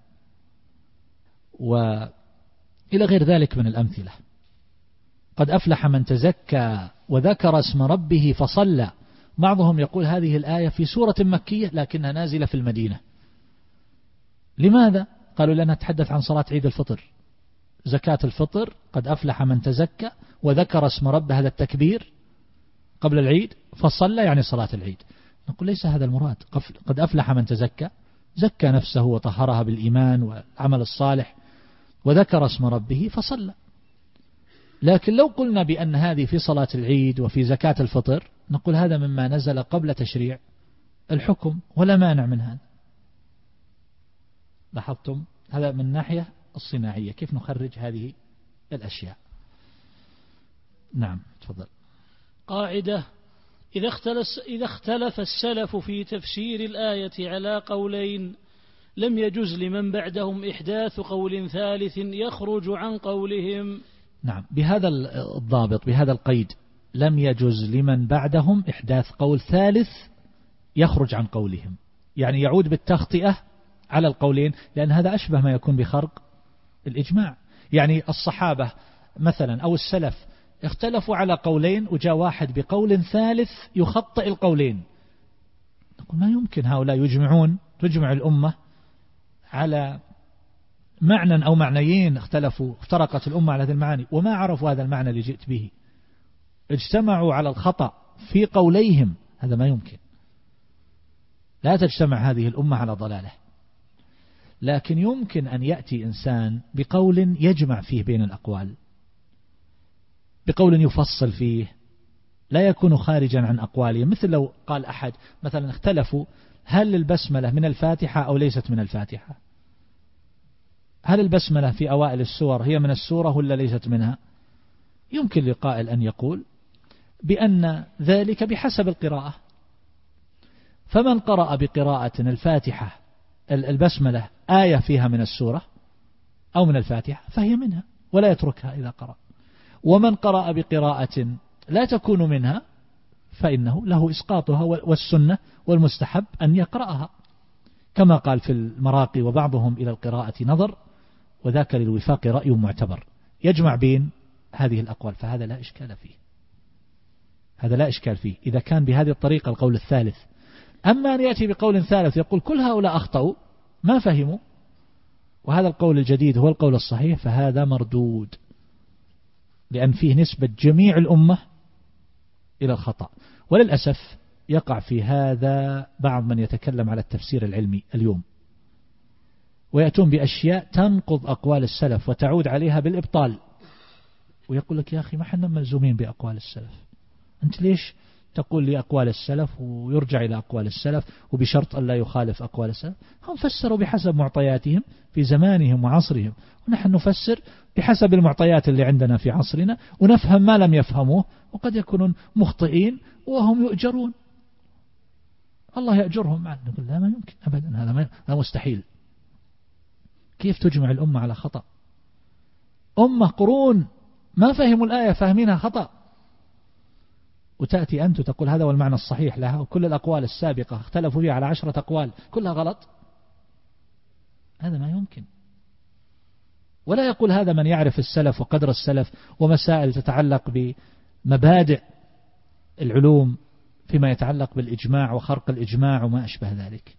وإلى غير ذلك من الأمثلة. قد أفلح من تزكى وذكر اسم ربه فصلى. بعضهم يقول هذه الآية في سورة مكية لكنها نازلة في المدينة. لماذا؟ قالوا لأنها تتحدث عن صلاة عيد الفطر، زكاة الفطر. قد أفلح من تزكى وذكر اسم ربه، هذا التكبير قبل العيد، فصلى يعني صلاة العيد. نقول ليس هذا المراد. قد أفلح من تزكى، زكى نفسه وطهرها بالإيمان والعمل الصالح، وذكر اسم ربه فصلى. لكن لو قلنا بأن هذه في صلاة العيد وفي زكاة الفطر نقول هذا مما نزل قبل تشريع الحكم، ولا مانع من هذا. لاحظتم؟ هذا من الناحية الصناعية كيف نخرج هذه الأشياء. نعم تفضل. قاعدة: إذا اختلف السلف في تفسير الآية على قولين لم يجز لمن بعدهم إحداث قول ثالث يخرج عن قولهم. نعم، بهذا الضابط، بهذا القيد، لم يجز لمن بعدهم إحداث قول ثالث يخرج عن قولهم، يعني يعود بالتخطئة على القولين، لأن هذا أشبه ما يكون بخرق الإجماع. يعني الصحابة مثلا أو السلف اختلفوا على قولين وجاء واحد بقول ثالث يخطئ القولين، نقول ما يمكن هؤلاء تجمع الأمة على معنى أو معنيين افترقت الأمة على هذه المعاني وما عرفوا هذا المعنى اللي جئت به، اجتمعوا على الخطأ في قوليهم، هذا ما يمكن. لا تجتمع هذه الأمة على ضلاله. لكن يمكن أن يأتي إنسان بقول يجمع فيه بين الأقوال، بقول يفصل فيه لا يكون خارجا عن أقوالهم. مثل لو قال أحد مثلا اختلفوا هل البسملة من الفاتحة أو ليست من الفاتحة؟ هل البسملة في أوائل السور هي من السورة ولا ليست منها؟ يمكن لقائل أن يقول بأن ذلك بحسب القراءة، فمن قرأ بقراءة الفاتحة البسملة آية فيها من السورة أو من الفاتحة فهي منها ولا يتركها إذا قرأ، ومن قرأ بقراءة لا تكون منها فإنه له إسقاطها، والسنة والمستحب أن يقرأها، كما قال في المراقي وبعضهم إلى القراءة نظر وذاك للوفاق رأي معتبر، يجمع بين هذه الأقوال، فهذا لا إشكال فيه، هذا لا إشكال فيه إذا كان بهذه الطريقة القول الثالث. أما أن يأتي بقول ثالث يقول كل هؤلاء أخطأوا ما فهموا وهذا القول الجديد هو القول الصحيح، فهذا مردود، لأن فيه نسبة جميع الأمة إلى الخطأ. وللأسف يقع في هذا بعض من يتكلم على التفسير العلمي اليوم، ويأتون بأشياء تنقض أقوال السلف وتعود عليها بالإبطال، ويقول لك يا أخي ما حنا ملزومين بأقوال السلف، أنت ليش تقول لي أقوال السلف ويرجع إلى أقوال السلف وبشرط أن لا يخالف أقوال السلف؟ هم فسروا بحسب معطياتهم في زمانهم وعصرهم، ونحن نفسر بحسب المعطيات اللي عندنا في عصرنا ونفهم ما لم يفهموه، وقد يكونون مخطئين وهم يؤجرون، الله يأجرهم معنا. نقول لا ما يمكن أبدا، هذا مستحيل. كيف تجمع الأمة على خطأ؟ أمة قرون ما فهموا الآية فاهمينها خطأ، وتأتي أنت تقول هذا هو المعنى الصحيح لها، وكل الأقوال السابقة اختلفوا فيها على 10 أقوال كلها غلط، هذا ما يمكن. ولا يقول هذا من يعرف السلف وقدر السلف ومسائل تتعلق بمبادئ العلوم فيما يتعلق بالإجماع وخرق الإجماع وما أشبه ذلك.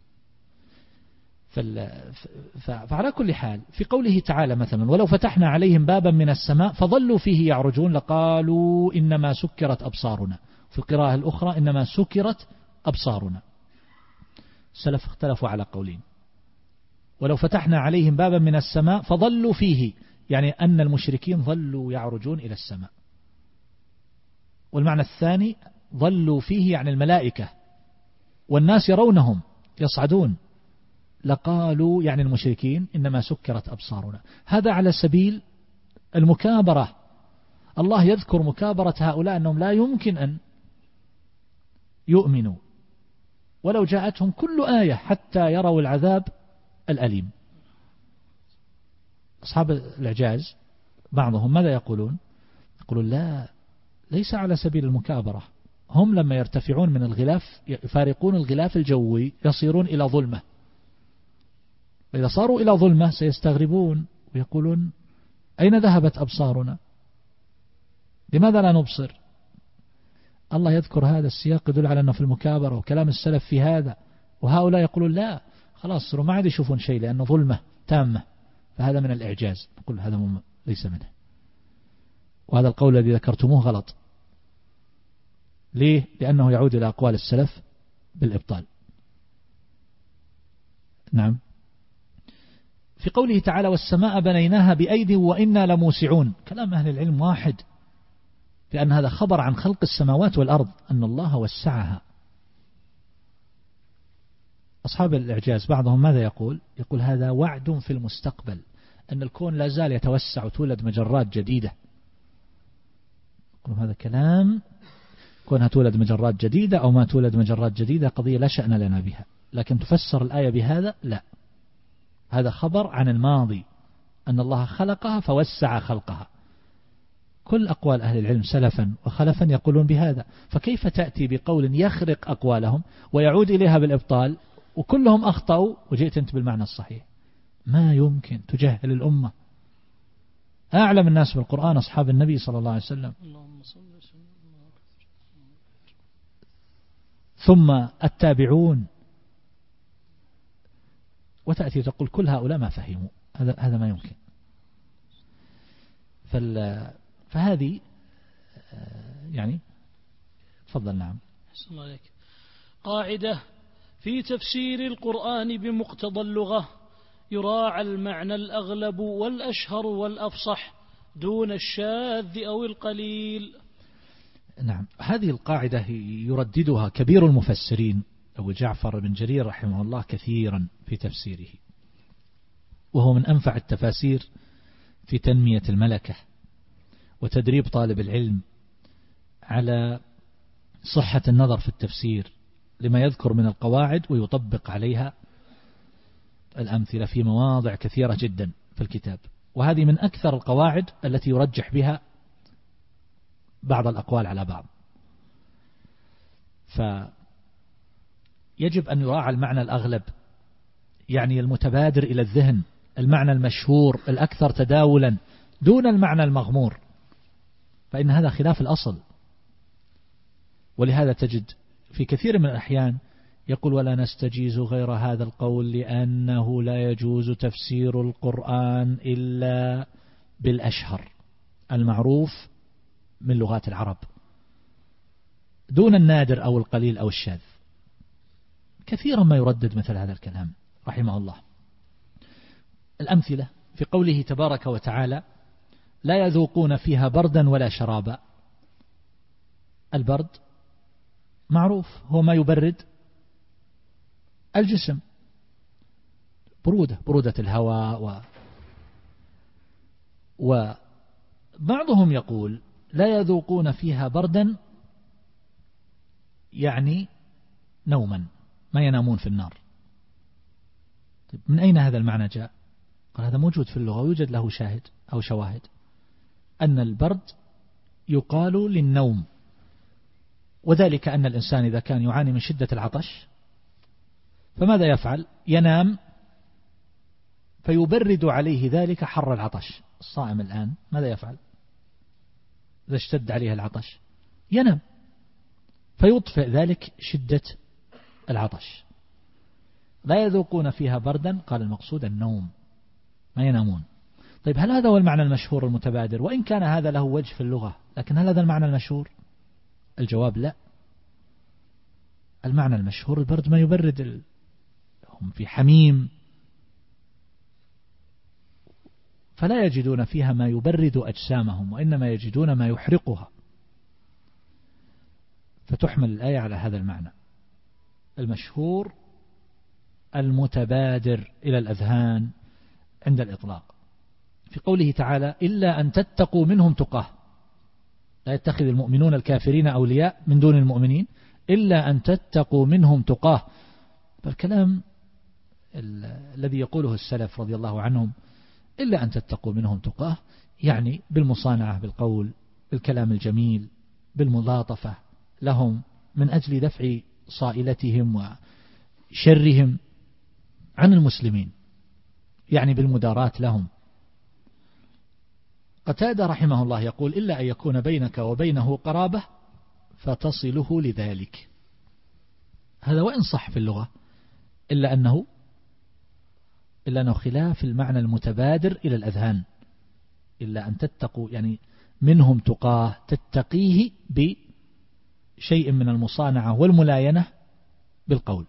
فعلى كل حال في قوله تعالى مثلا ولو فتحنا عليهم بابا من السماء فظلوا فيه يعرجون لقالوا إنما سكرت أبصارنا، في القراءة الأخرى إنما سكرت أبصارنا. السلف اختلفوا على قولين، ولو فتحنا عليهم بابا من السماء فظلوا فيه يعني أن المشركين ظلوا يعرجون إلى السماء، والمعنى الثاني ظلوا فيه يعني الملائكة والناس يرونهم يصعدون، لقالوا يعني المشركين إنما سكرت أبصارنا. هذا على سبيل المكابرة، الله يذكر مكابرة هؤلاء أنهم لا يمكن أن يؤمنوا ولو جاءتهم كل آية حتى يروا العذاب الأليم. أصحاب الإعجاز بعضهم ماذا يقولون؟ يقولون لا، ليس على سبيل المكابرة، هم لما يرتفعون من الغلاف يفارقون الغلاف الجوي يصيرون إلى ظلمة، وإذا صاروا إلى ظلمة سيستغربون ويقولون أين ذهبت أبصارنا؟ لماذا لا نبصر؟ الله يذكر هذا السياق يدل على أنه في المكابرة، وكلام السلف في هذا، وهؤلاء يقولون لا خلاص صاروا ما عاد يشوفون شيء لأنه ظلمة تامة، فهذا من الإعجاز. نقول هذا ليس منه، وهذا القول الذي ذكرتموه غلط. ليه؟ لأنه يعود إلى أقوال السلف بالإبطال. نعم. في قوله تعالى والسماء بنيناها بأيد وإنا لموسعون، كلام أهل العلم واحد، لأن هذا خبر عن خلق السماوات والأرض أن الله وسعها. أصحاب الإعجاز بعضهم ماذا يقول؟ يقول هذا وعد في المستقبل أن الكون لا زال يتوسع وتولد مجرات جديدة. يقول هذا كلام، كونها تولد مجرات جديدة أو ما تولد مجرات جديدة قضية لا شأن لنا بها، لكن تفسر الآية بهذا لا، هذا خبر عن الماضي أن الله خلقها فوسع خلقها. كل أقوال أهل العلم سلفا وخلفا يقولون بهذا، فكيف تأتي بقول يخرق أقوالهم ويعود إليها بالإبطال وكلهم أخطأوا وجئت أنت بالمعنى الصحيح؟ ما يمكن، تجهل الأمة. أعلم الناس بالقرآن أصحاب النبي صلى الله عليه وسلم، ثم التابعون، وتأتي تقول كل هؤلاء ما فهموا، هذا ما يمكن. فهذه يعني تفضل. نعم. أحسن الله عليك. قاعدة في تفسير القرآن بمقتضى اللغة يراعى المعنى الأغلب والأشهر والأفصح دون الشاذ أو القليل. نعم، هذه القاعدة يرددها كبير المفسرين أبو جعفر بن جرير رحمه الله كثيرا في تفسيره، وهو من أنفع التفاسير في تنمية الملكة وتدريب طالب العلم على صحة النظر في التفسير، لما يذكر من القواعد ويطبق عليها الأمثلة في مواضع كثيرة جدا في الكتاب. وهذه من أكثر القواعد التي يرجح بها بعض الأقوال على بعض. فيجب أن يراعى المعنى الأغلب، يعني المتبادر إلى الذهن، المعنى المشهور الأكثر تداولا، دون المعنى المغمور، فإن هذا خلاف الأصل. ولهذا تجد في كثير من الأحيان يقول: ولا نستجيز غير هذا القول لأنه لا يجوز تفسير القرآن إلا بالأشهر المعروف من لغات العرب، دون النادر أو القليل أو الشاذ. كثيرا ما يردد مثل هذا الكلام رحمه الله. الأمثلة في قوله تبارك وتعالى: لا يذوقون فيها بردا ولا شرابا. البرد معروف هو ما يبرد الجسم، برودة الهواء وبعضهم يقول: لا يذوقون فيها بردا يعني نوما، ما ينامون في النار. طيب من أين هذا المعنى جاء؟ قال: هذا موجود في اللغة ويوجد له شاهد أو شواهد، أن البرد يقال للنوم، وذلك أن الإنسان إذا كان يعاني من شدة العطش فماذا يفعل؟ ينام فيبرد عليه ذلك حر العطش. الصائم الآن ماذا يفعل إذا اشتد عليه العطش؟ ينام فيطفئ ذلك شدة العطش. لا يذوقون فيها بردا، قال المقصود النوم، ما ينامون. طيب هل هذا هو المعنى المشهور المتبادر؟ وإن كان هذا له وجه في اللغة، لكن هل هذا المعنى المشهور؟ الجواب لا. المعنى المشهور البرد ما يبرد، هم في حميم فلا يجدون فيها ما يبرد أجسامهم، وإنما يجدون ما يحرقها. فتحمل الآية على هذا المعنى المشهور المتبادر إلى الأذهان عند الإطلاق. في قوله تعالى: إلا أن تتقوا منهم تقاه، لا يتخذ المؤمنون الكافرين أولياء من دون المؤمنين إلا أن تتقوا منهم تقاه. فالكلام الذي يقوله السلف رضي الله عنهم إلا أن تتقوا منهم تقاه، يعني بالمصانعة بالقول، بالكلام الجميل، بالملاطفة لهم من أجل دفع صائلتهم وشرهم عن المسلمين، يعني بالمداراة لهم. قتادة رحمه الله يقول: إلا أن يكون بينك وبينه قرابة فتصله لذلك. هذا وإن صح في اللغة، إلا أنه خلاف المعنى المتبادر إلى الأذهان. إلا أن تتقوا يعني منهم تقاه، تتقيه بشيء من المصانعة والملاينة بالقول.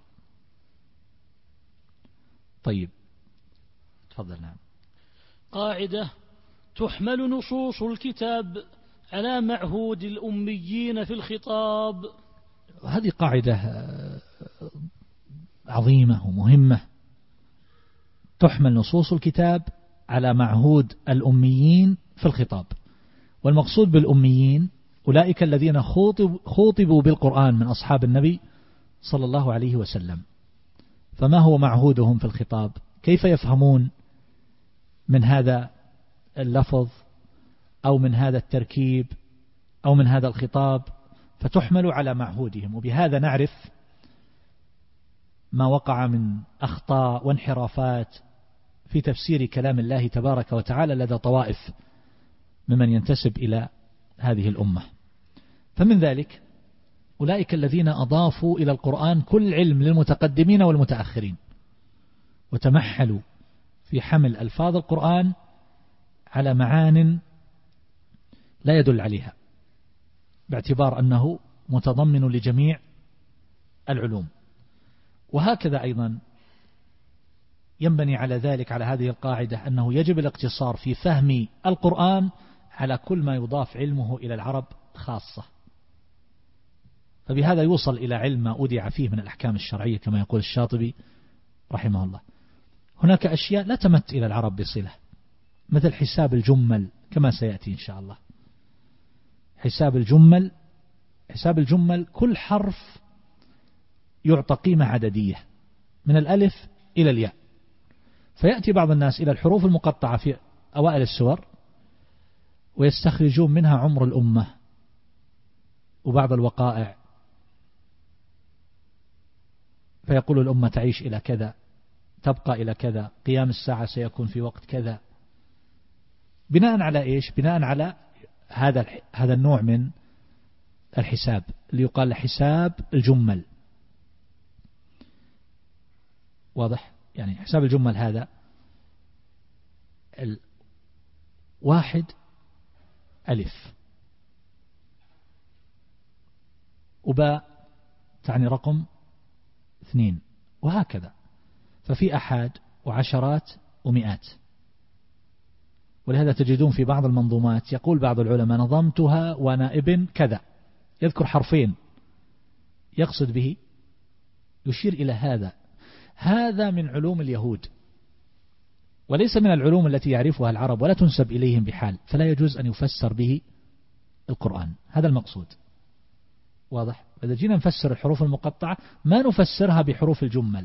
طيب تفضل. نعم. قاعدة: تحمل نصوص الكتاب على معهود الأميين في الخطاب. هذه قاعدة عظيمة ومهمة. تحمل نصوص الكتاب على معهود الأميين في الخطاب. والمقصود بالأميين أولئك الذين خوطبوا بالقرآن من أصحاب النبي صلى الله عليه وسلم. فما هو معهودهم في الخطاب؟ كيف يفهمون من هذا اللفظ أو من هذا التركيب أو من هذا الخطاب؟ فتحمل على معهودهم. وبهذا نعرف ما وقع من أخطاء وانحرافات في تفسير كلام الله تبارك وتعالى لدى طوائف ممن ينتسب إلى هذه الأمة. فمن ذلك أولئك الذين أضافوا إلى القرآن كل علم للمتقدمين والمتأخرين، وتمحلوا في حمل ألفاظ القرآن على معان لا يدل عليها، باعتبار أنه متضمن لجميع العلوم. وهكذا أيضا ينبني على ذلك، على هذه القاعدة، أنه يجب الاقتصار في فهم القرآن على كل ما يضاف علمه إلى العرب خاصة. فبهذا يوصل إلى علم ما أودع فيه من الأحكام الشرعية كما يقول الشاطبي رحمه الله. هناك أشياء لا تمت إلى العرب بصلة، مثل حساب الجمل كما سيأتي إن شاء الله. حساب الجمل كل حرف يعطى قيمة عددية من الألف إلى الياء، فيأتي بعض الناس إلى الحروف المقطعة في أوائل السور ويستخرجون منها عمر الأمة وبعض الوقائع، فيقول الأمة تعيش إلى كذا، تبقى إلى كذا، قيام الساعة سيكون في وقت كذا. بناء على إيش؟ بناء على هذا النوع من الحساب اللي يقال حساب الجمل. واضح؟ يعني حساب الجمل هذا 1 ألف، وباء تعني رقم 2، وهكذا. ففي أحاد وعشرات ومئات. ولهذا تجدون في بعض المنظومات يقول بعض العلماء نظمتها وأنا ابن كذا، يذكر حرفين يقصد به يشير إلى هذا من علوم اليهود وليس من العلوم التي يعرفها العرب ولا تنسب إليهم بحال، فلا يجوز أن يفسر به القرآن. هذا المقصود. واضح؟ إذا جينا نفسر الحروف المقطعة ما نفسرها بحروف الجمل.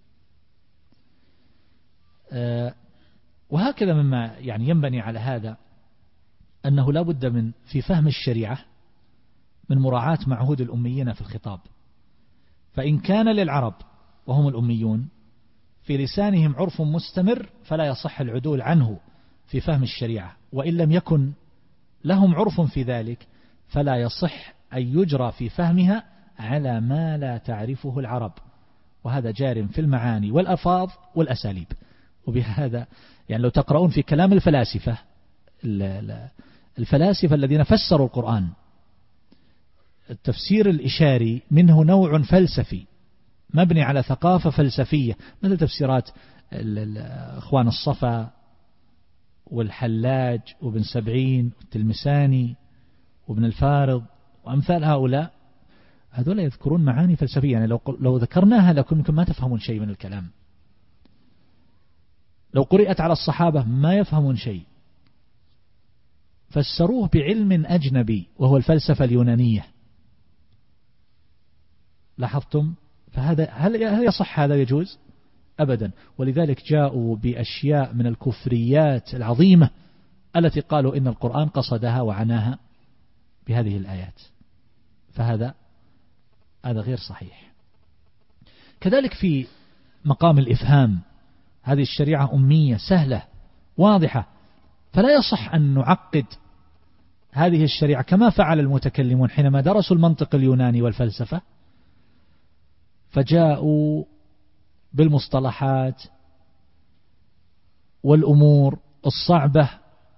وهكذا مما يعني ينبني على هذا أنه لا بد من في فهم الشريعة من مراعاة معهود الأميين في الخطاب. فإن كان للعرب وهم الأميون في لسانهم عرف مستمر فلا يصح العدول عنه في فهم الشريعة، وإن لم يكن لهم عرف في ذلك فلا يصح أن يجرى في فهمها على ما لا تعرفه العرب، وهذا جار في المعاني والألفاظ والأساليب. وبهذا يعني لو تقرؤون في كلام الفلاسفة الذين فسروا القرآن، التفسير الإشاري منه نوع فلسفي مبني على ثقافة فلسفية، مثل تفسيرات أخوان الصفا والحلاج وابن سبعين والتلمساني وابن الفارض وأمثال هؤلاء. هذول يذكرون معاني فلسفية، يعني لو ذكرناها لكم ما تفهمون شيء من الكلام. لو قرأت على الصحابة ما يفهمون شيء، فسروه بعلم أجنبي وهو الفلسفة اليونانية. لاحظتم؟ فهذا هل يصح هذا؟ يجوز؟ أبدا. ولذلك جاءوا بأشياء من الكفريات العظيمة التي قالوا إن القرآن قصدها وعناها بهذه الآيات، فهذا غير صحيح. كذلك في مقام الإفهام، هذه الشريعة أمية سهلة واضحة، فلا يصح أن نعقد هذه الشريعة كما فعل المتكلمون حينما درسوا المنطق اليوناني والفلسفة، فجاءوا بالمصطلحات والأمور الصعبة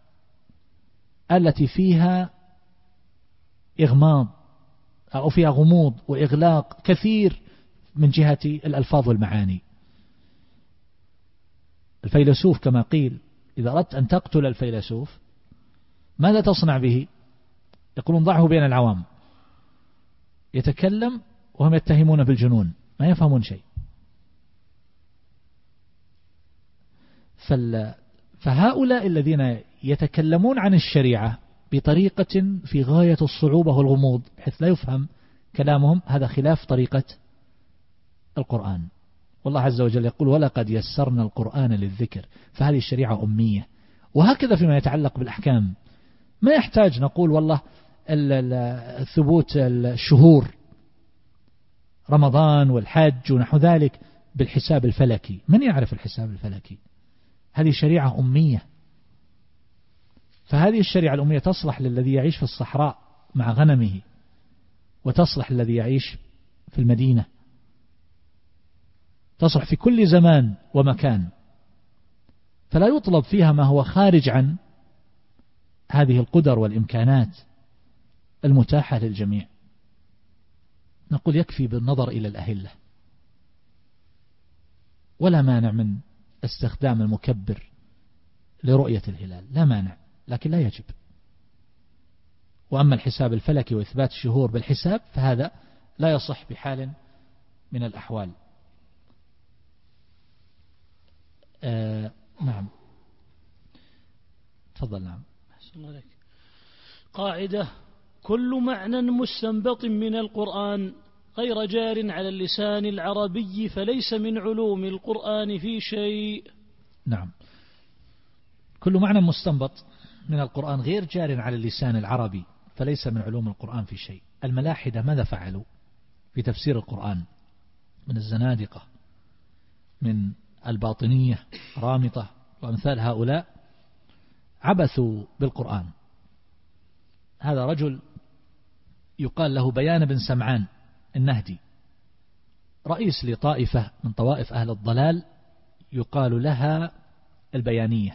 التي فيها إغماض أو فيها غموض وإغلاق كثير من جهة الألفاظ والمعاني. الفيلسوف كما قيل إذا أردت أن تقتل الفيلسوف ماذا تصنع به؟ يقولون ضعه بين العوام، يتكلم وهم يتهمون بالجنون، ما يفهمون شيء. فهؤلاء الذين يتكلمون عن الشريعة بطريقة في غاية الصعوبة والغموض بحيث لا يفهم كلامهم، هذا خلاف طريقة القرآن. والله عز وجل يقول ولقد يسرنا القرآن للذكر، فهذه الشريعة أمية. وهكذا فيما يتعلق بالأحكام ما يحتاج نقول والله ثبوت الشهور رمضان والحج ونحو ذلك بالحساب الفلكي. من يعرف الحساب الفلكي؟ هذه شريعة أمية. فهذه الشريعة الأمية تصلح للذي يعيش في الصحراء مع غنمه، وتصلح للذي يعيش في المدينة، تصلح في كل زمان ومكان، فلا يطلب فيها ما هو خارج عن هذه القدر والإمكانات المتاحة للجميع. نقول يكفي بالنظر إلى الأهلة، ولا مانع من استخدام المكبر لرؤية الهلال، لا مانع، لكن لا يجب. وأما الحساب الفلكي وإثبات الشهور بالحساب فهذا لا يصح بحال من الأحوال. نعم تفضل. نعم. قاعدة: كل معنى مستنبط من القرآن غير جار على اللسان العربي فليس من علوم القرآن في شيء. نعم، كل معنى مستنبط من القرآن غير جار على اللسان العربي فليس من علوم القرآن في شيء. الملاحدة ماذا فعلوا في تفسير القرآن من الزنادقة، من الباطنية رامطة وأمثال هؤلاء؟ عبثوا بالقرآن. هذا رجل يقال له بيان بن سمعان النهدي، رئيس لطائفة من طوائف أهل الضلال يقال لها البيانية.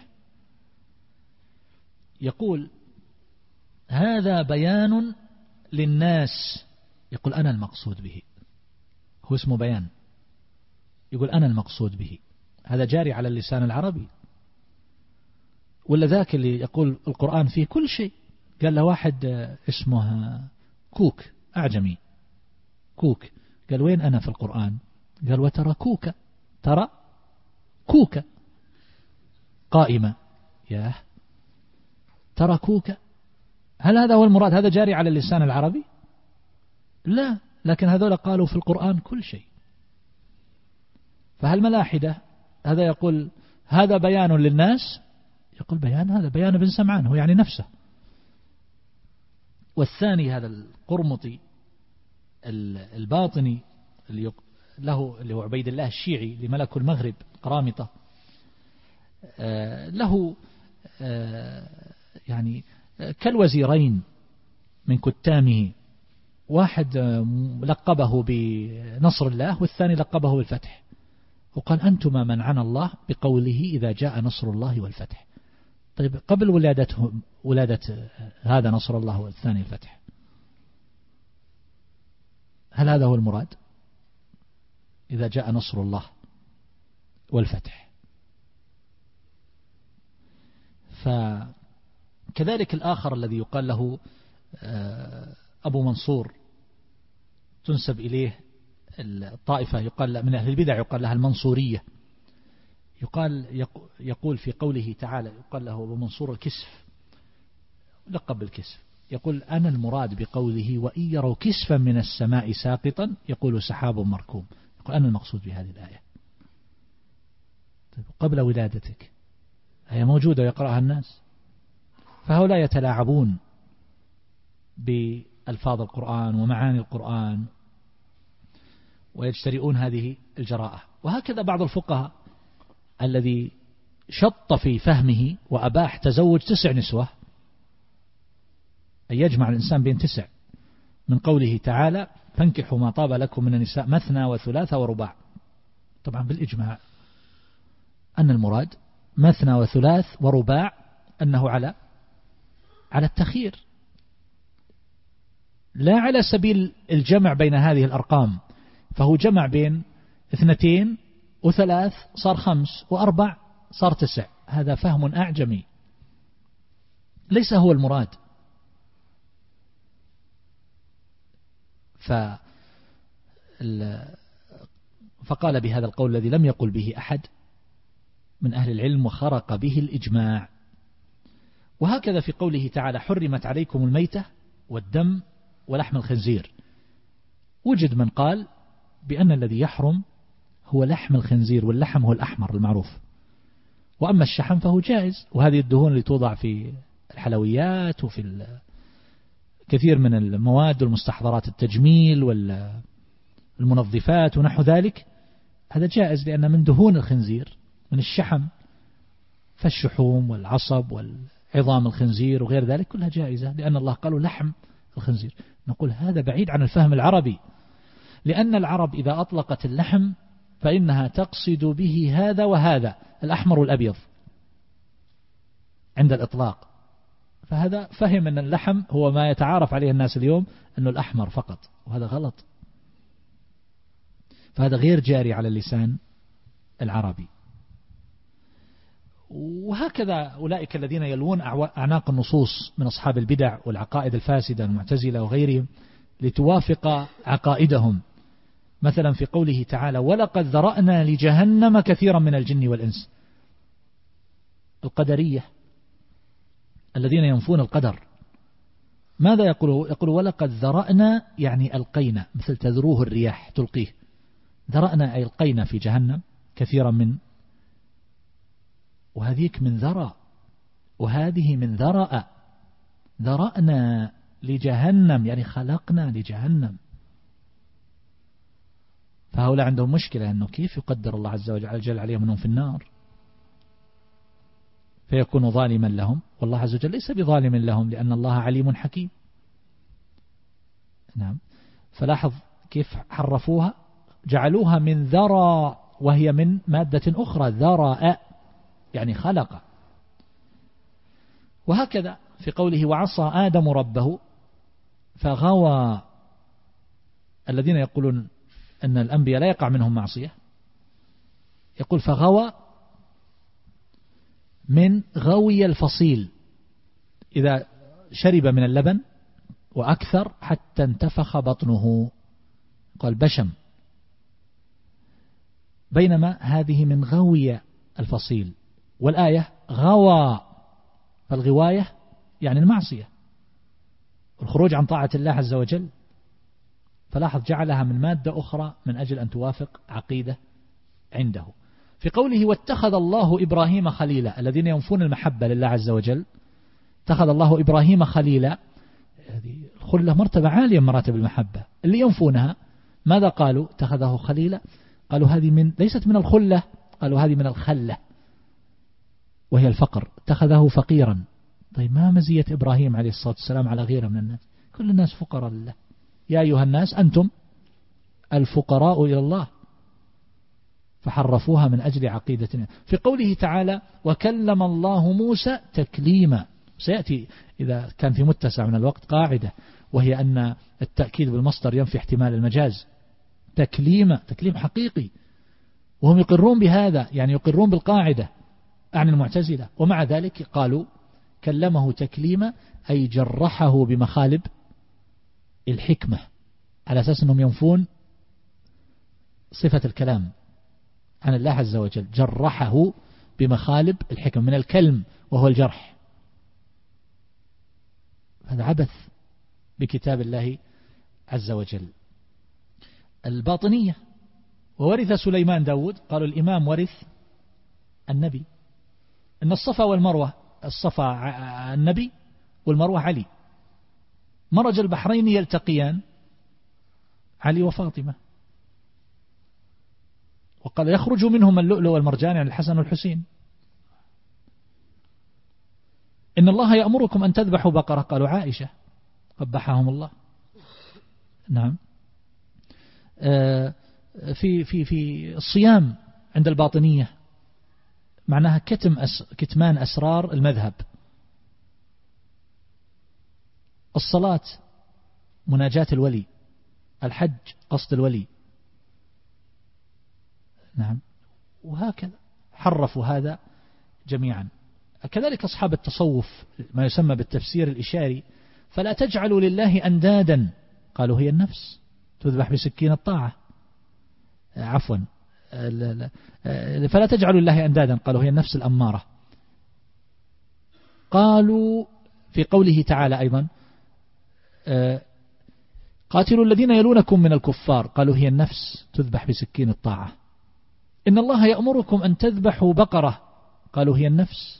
يقول: هذا بيان للناس، يقول أنا المقصود به، هو اسمه بيان، يقول أنا المقصود به. هذا جاري على اللسان العربي؟ ولا ذاك اللي يقول القرآن فيه كل شيء؟ قال له واحد اسمه كوك أعجمي، كوك، قال: وين أنا في القرآن؟ قال: وترى كوكا، ترى كوكا قائمة، ياه، ترى كوكا. هل هذا هو المراد؟ هذا جاري على اللسان العربي؟ لا، لكن هذول قالوا في القرآن كل شيء. فهل ملاحدة هذا يقول هذا بيان للناس، يقول بيان، هذا بيان بن سمعان، هو يعني نفسه. والثاني هذا القرمطي الباطني اللي هو عبيد الله الشيعي لملك المغرب قرامطة، له يعني كالوزيرين من كتامه، واحد لقبه بنصر الله والثاني لقبه بالفتح، وقال: أنتما منعنا الله بقوله إذا جاء نصر الله والفتح. طيب قبل ولادة هذا نصر الله والثاني الفتح، هل هذا هو المراد؟ إذا جاء نصر الله والفتح. فكذلك الآخر الذي يقال له أبو منصور، تنسب إليه الطائفة يقال من أهل البدع يقال لها المنصورية، يقول في قوله تعالى، يقال له أبو منصور الكسف، لقب بالكسف، يقول: أنا المراد بقوله وإن يروا كسفا من السماء ساقطا يقول سحاب مركوم، يقول أنا المقصود بهذه الآية. طيب قبل ولادتك هي موجودة ويقرأها الناس، فهؤلاء يتلاعبون بألفاظ القرآن ومعاني القرآن ويجترئون هذه الجراءة. وهكذا بعض الفقهاء الذي شط في فهمه وأباح تزوج 9 نسوة، أن يجمع الإنسان بين 9، من قوله تعالى: فانكحوا ما طاب لكم من النساء مثنى وثلاث ورباع. طبعا بالإجماع أن المراد مثنى وثلاث ورباع أنه على التخيير، لا على سبيل الجمع بين هذه الأرقام، فهو جمع بين 2 و3 صار 5 و4 صار 9. هذا فهم أعجمي ليس هو المراد. فقال بهذا القول الذي لم يقل به أحد من أهل العلم وخرق به الإجماع. وهكذا في قوله تعالى: حرمت عليكم الميتة والدم ولحم الخنزير، وجد من قال بأن الذي يحرم هو لحم الخنزير، واللحم هو الأحمر المعروف، وأما الشحم فهو جائز. وهذه الدهون اللي توضع في الحلويات وفي كثير من المواد والمستحضرات التجميل والمنظفات ونحو ذلك، هذا جائز لأن من دهون الخنزير، من الشحم، فالشحوم والعصب والعظام الخنزير وغير ذلك كلها جائزة، لأن الله قالوا لحم الخنزير. نقول هذا بعيد عن الفهم العربي، لأن العرب إذا أطلقت اللحم فإنها تقصد به هذا وهذا، الأحمر والأبيض عند الإطلاق. فهذا فهم أن اللحم هو ما يتعارف عليه الناس اليوم أنه الأحمر فقط، وهذا غلط. فهذا غير جاري على اللسان العربي. وهكذا أولئك الذين يلوون أعناق النصوص من أصحاب البدع والعقائد الفاسدة المعتزلة وغيرهم، لتوافق عقائدهم، مثلا في قوله تعالى ولقد ذرأنا لجهنم كثيرا من الجن والإنس. القدرية الذين ينفون القدر ماذا يقول ولقد ذرأنا يعني ألقينا، مثل تذروه الرياح تلقيه، ذرأنا أي ألقينا في جهنم كثيرا من، وهذيك من ذرأ وهذه من ذرأ، ذرأنا لجهنم يعني خلقنا لجهنم. فهؤلاء عندهم مشكلة أنه كيف يقدر الله عز وجل عليهم أنهم في النار فيكون ظالما لهم، والله عز وجل ليس بظالم لهم لأن الله عليم حكيم. نعم. فلاحظ كيف حرفوها، جعلوها من ذرى وهي من مادة أخرى ذرأ يعني خلق. وهكذا في قوله وعصى آدم ربه فغوى، الذين يقولون أن الأنبياء لا يقع منهم معصية، يقول فغوى من غوي الفصيل، إذا شرب من اللبن وأكثر حتى انتفخ بطنه قال بشم، بينما هذه من غوي الفصيل، والآية غوى، فالغواية يعني المعصية والخروج عن طاعة الله عز وجل. فلاحظ جعلها من مادة أخرى من أجل أن توافق عقيدة عنده. في قوله واتخذ الله إبراهيم خليلا، الذين ينفون المحبة لله عز وجل، اتخذ الله إبراهيم خليلا، هذه الخلة مرتبة عالية من مراتب المحبة. اللي ينفونها ماذا قالوا؟ اتخذه خليلا، قالوا هذه من ليست من الخلة، قالوا هذه من الخلة وهي الفقر، اتخذه فقيرا. طيب ما مزية إبراهيم عليه الصلاة والسلام على غيره من الناس؟ كل الناس فقراء لله، يا أيها الناس أنتم الفقراء إلى الله، فحرفوها من أجل عقيدتنا. في قوله تعالى وكلم الله موسى تكليما، سيأتي إذا كان في متسع من الوقت قاعدة، وهي أن التأكيد بالمصدر ينفي احتمال المجاز. تكليما تكليم حقيقي، وهم يقرون بهذا، يعني يقرون بالقاعدة عن المعتزلة، ومع ذلك قالوا كلمه تكليما أي جرحه بمخالب الحكمة، على أساس أنهم ينفون صفة الكلام عن الله عز وجل، جرحه بمخالب الحكمة من الكلم وهو الجرح. هذا عبث بكتاب الله عز وجل. الباطنية وورث سليمان داود، قالوا الإمام ورث النبي، إن الصفا والمروة، الصفا النبي والمروة علي، مرج البحرين يلتقيان علي وفاطمة، وقال يخرج منهما اللؤلؤ والمرجان عن الحسن والحسين. إن الله يأمركم أن تذبحوا بقرة، قالوا عائشة قبحهم الله. نعم. في الصيام عند الباطنية معناها كتمان أسرار المذهب. الصلاة مناجاة الولي، الحج قصد الولي. نعم. وهكذا حرفوا هذا جميعا. كذلك أصحاب التصوف ما يسمى بالتفسير الإشاري، فلا تجعلوا لله أندادا، قالوا هي النفس تذبح بسكين الطاعة، عفوا فلا تجعلوا لله أندادا، قالوا هي النفس الأمارة. قالوا في قوله تعالى أيضا قاتلوا الذين يلونكم من الكفار، قالوا هي النفس تذبح بسكين الطاعة. إن الله يأمركم أن تذبحوا بقرة، قالوا هي النفس.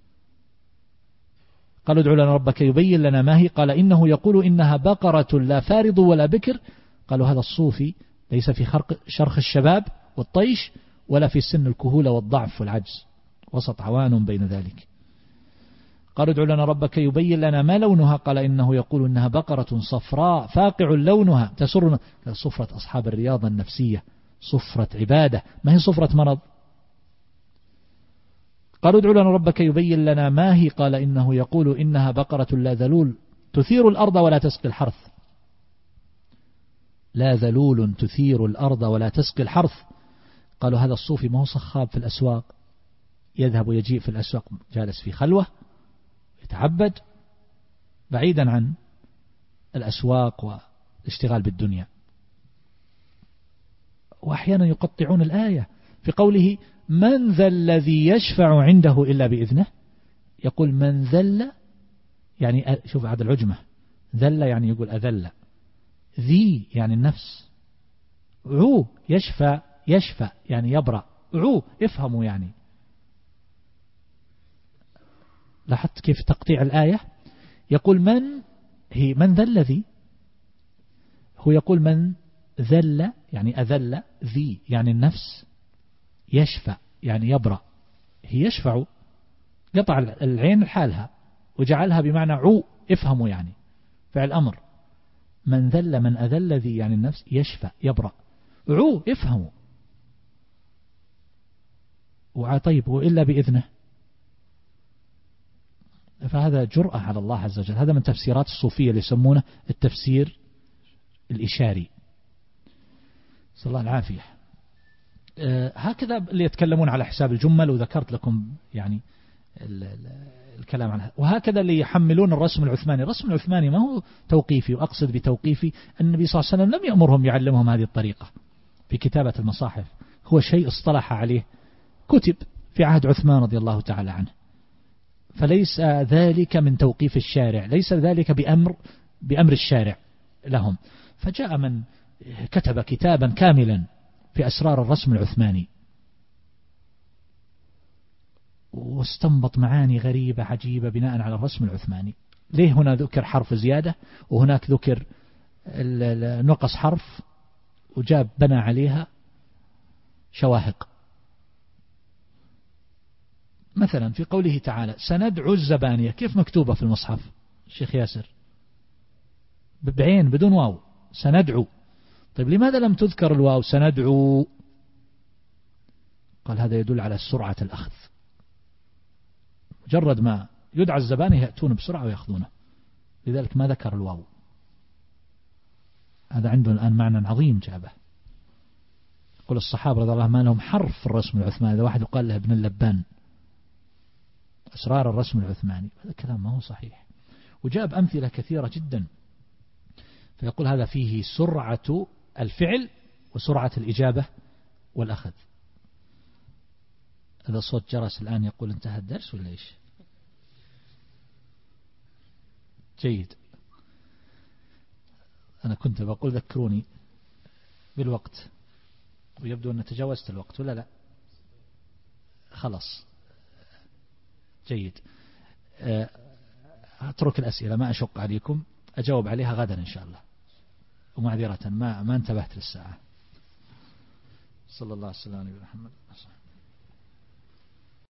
قالوا ادعوا لنا ربك يبين لنا ما هي، قال إنه يقول إنها بقرة لا فارض ولا بكر، قالوا هذا الصوفي ليس في شرخ الشباب والطيش ولا في سن الكهولة والضعف والعجز، وسط عوان بين ذلك. قالوا ادعوا لنا ربك يبين لنا ما لونها، قال إنه يقول إنها بقرة صفراء فاقع لونها تسرنا. صفرة أصحاب الرياضة النفسية، صفرة عبادة، ما هي صفرة مرض. قالوا ادعوا لنا ربك يبين لنا ما هي، قال إنه يقول إنها بقرة لا ذلول تثير الأرض ولا تسقي الحرث. لا ذلول تثير الأرض ولا تسقي الحرث. قالوا هذا الصوفي ما هو صخاب في الأسواق، يذهب ويجيء في الأسواق، جالس في خلوة يتعبد بعيدا عن الأسواق الاشتغال بالدنيا. وأحيانا يقطعون الآية في قوله من ذا الذي يشفع عنده إلا بإذنه، يقول من ذل يعني شوف هذا العجمة، ذل يعني يقول أذل، ذي يعني النفس، عو يشفى يعني يبرأ، عو افهموا يعني. لاحظت كيف تقطيع الآية؟ يقول من ذا الذي، هو يقول من ذل يعني أذل، ذي يعني النفس، يشفى يعني يبرأ، هي يشفع، قطع العين لحالها وجعلها بمعنى عو افهموا يعني فعل أمر، من ذل من أذل ذي يعني النفس، يشفى يبرأ، عو افهموا. طيب وإلا بإذنه، فهذا جرأة على الله عز وجل. هذا من تفسيرات الصوفية اللي يسمونه التفسير الإشاري، صلى الله العافية. هكذا اللي يتكلمون على حساب الجمل، وذكرت لكم يعني الكلام عنها. وهكذا اللي يحملون الرسم العثماني. الرسم العثماني ما هو توقيفي، وأقصد بتوقيفي النبي صلى الله عليه وسلم لم يأمرهم يعلمهم هذه الطريقة في كتابة المصاحف، هو شيء اصطلح عليه، كتب في عهد عثمان رضي الله تعالى عنه، فليس ذلك من توقيف الشارع، ليس ذلك بأمر الشارع لهم. فجاء من كتب كتابا كاملا في أسرار الرسم العثماني، واستنبط معاني غريبة عجيبة بناء على الرسم العثماني. ليه هنا ذكر حرف زيادة وهناك ذكر نقص حرف، وجاب بنى عليها شواهق. مثلا في قوله تعالى سندعو الزبانية، كيف مكتوبة في المصحف الشيخ ياسر؟ بعين بدون واو، سندعو. طيب لماذا لم تذكر الواو سندعو؟ قال هذا يدل على سرعة الأخذ، مجرد ما يدعى الزبانية يأتون بسرعة ويأخذونه، لذلك ما ذكر الواو. هذا عنده الآن معنى عظيم جابه. يقول الصحابة رضي الله عنهم ما لهم حرف في الرسم العثماني، هذا واحد يقال له ابن اللبان، أسرار الرسم العثماني. هذا كلام ما هو صحيح. وجاب أمثلة كثيرة جدا، فيقول هذا فيه سرعة الفعل وسرعة الإجابة والأخذ. هذا صوت جرس الآن، يقول انتهى الدرس ولا إيش؟ جيد. أنا كنت بقول ذكروني بالوقت، ويبدو أن تجاوزت الوقت ولا لا؟ خلاص جيد. أترك الأسئلة، ما أشق عليكم، أجاوب عليها غدا إن شاء الله، ومعذرة ما انتبهت للساعة. صلى الله عليه وسلم على محمد.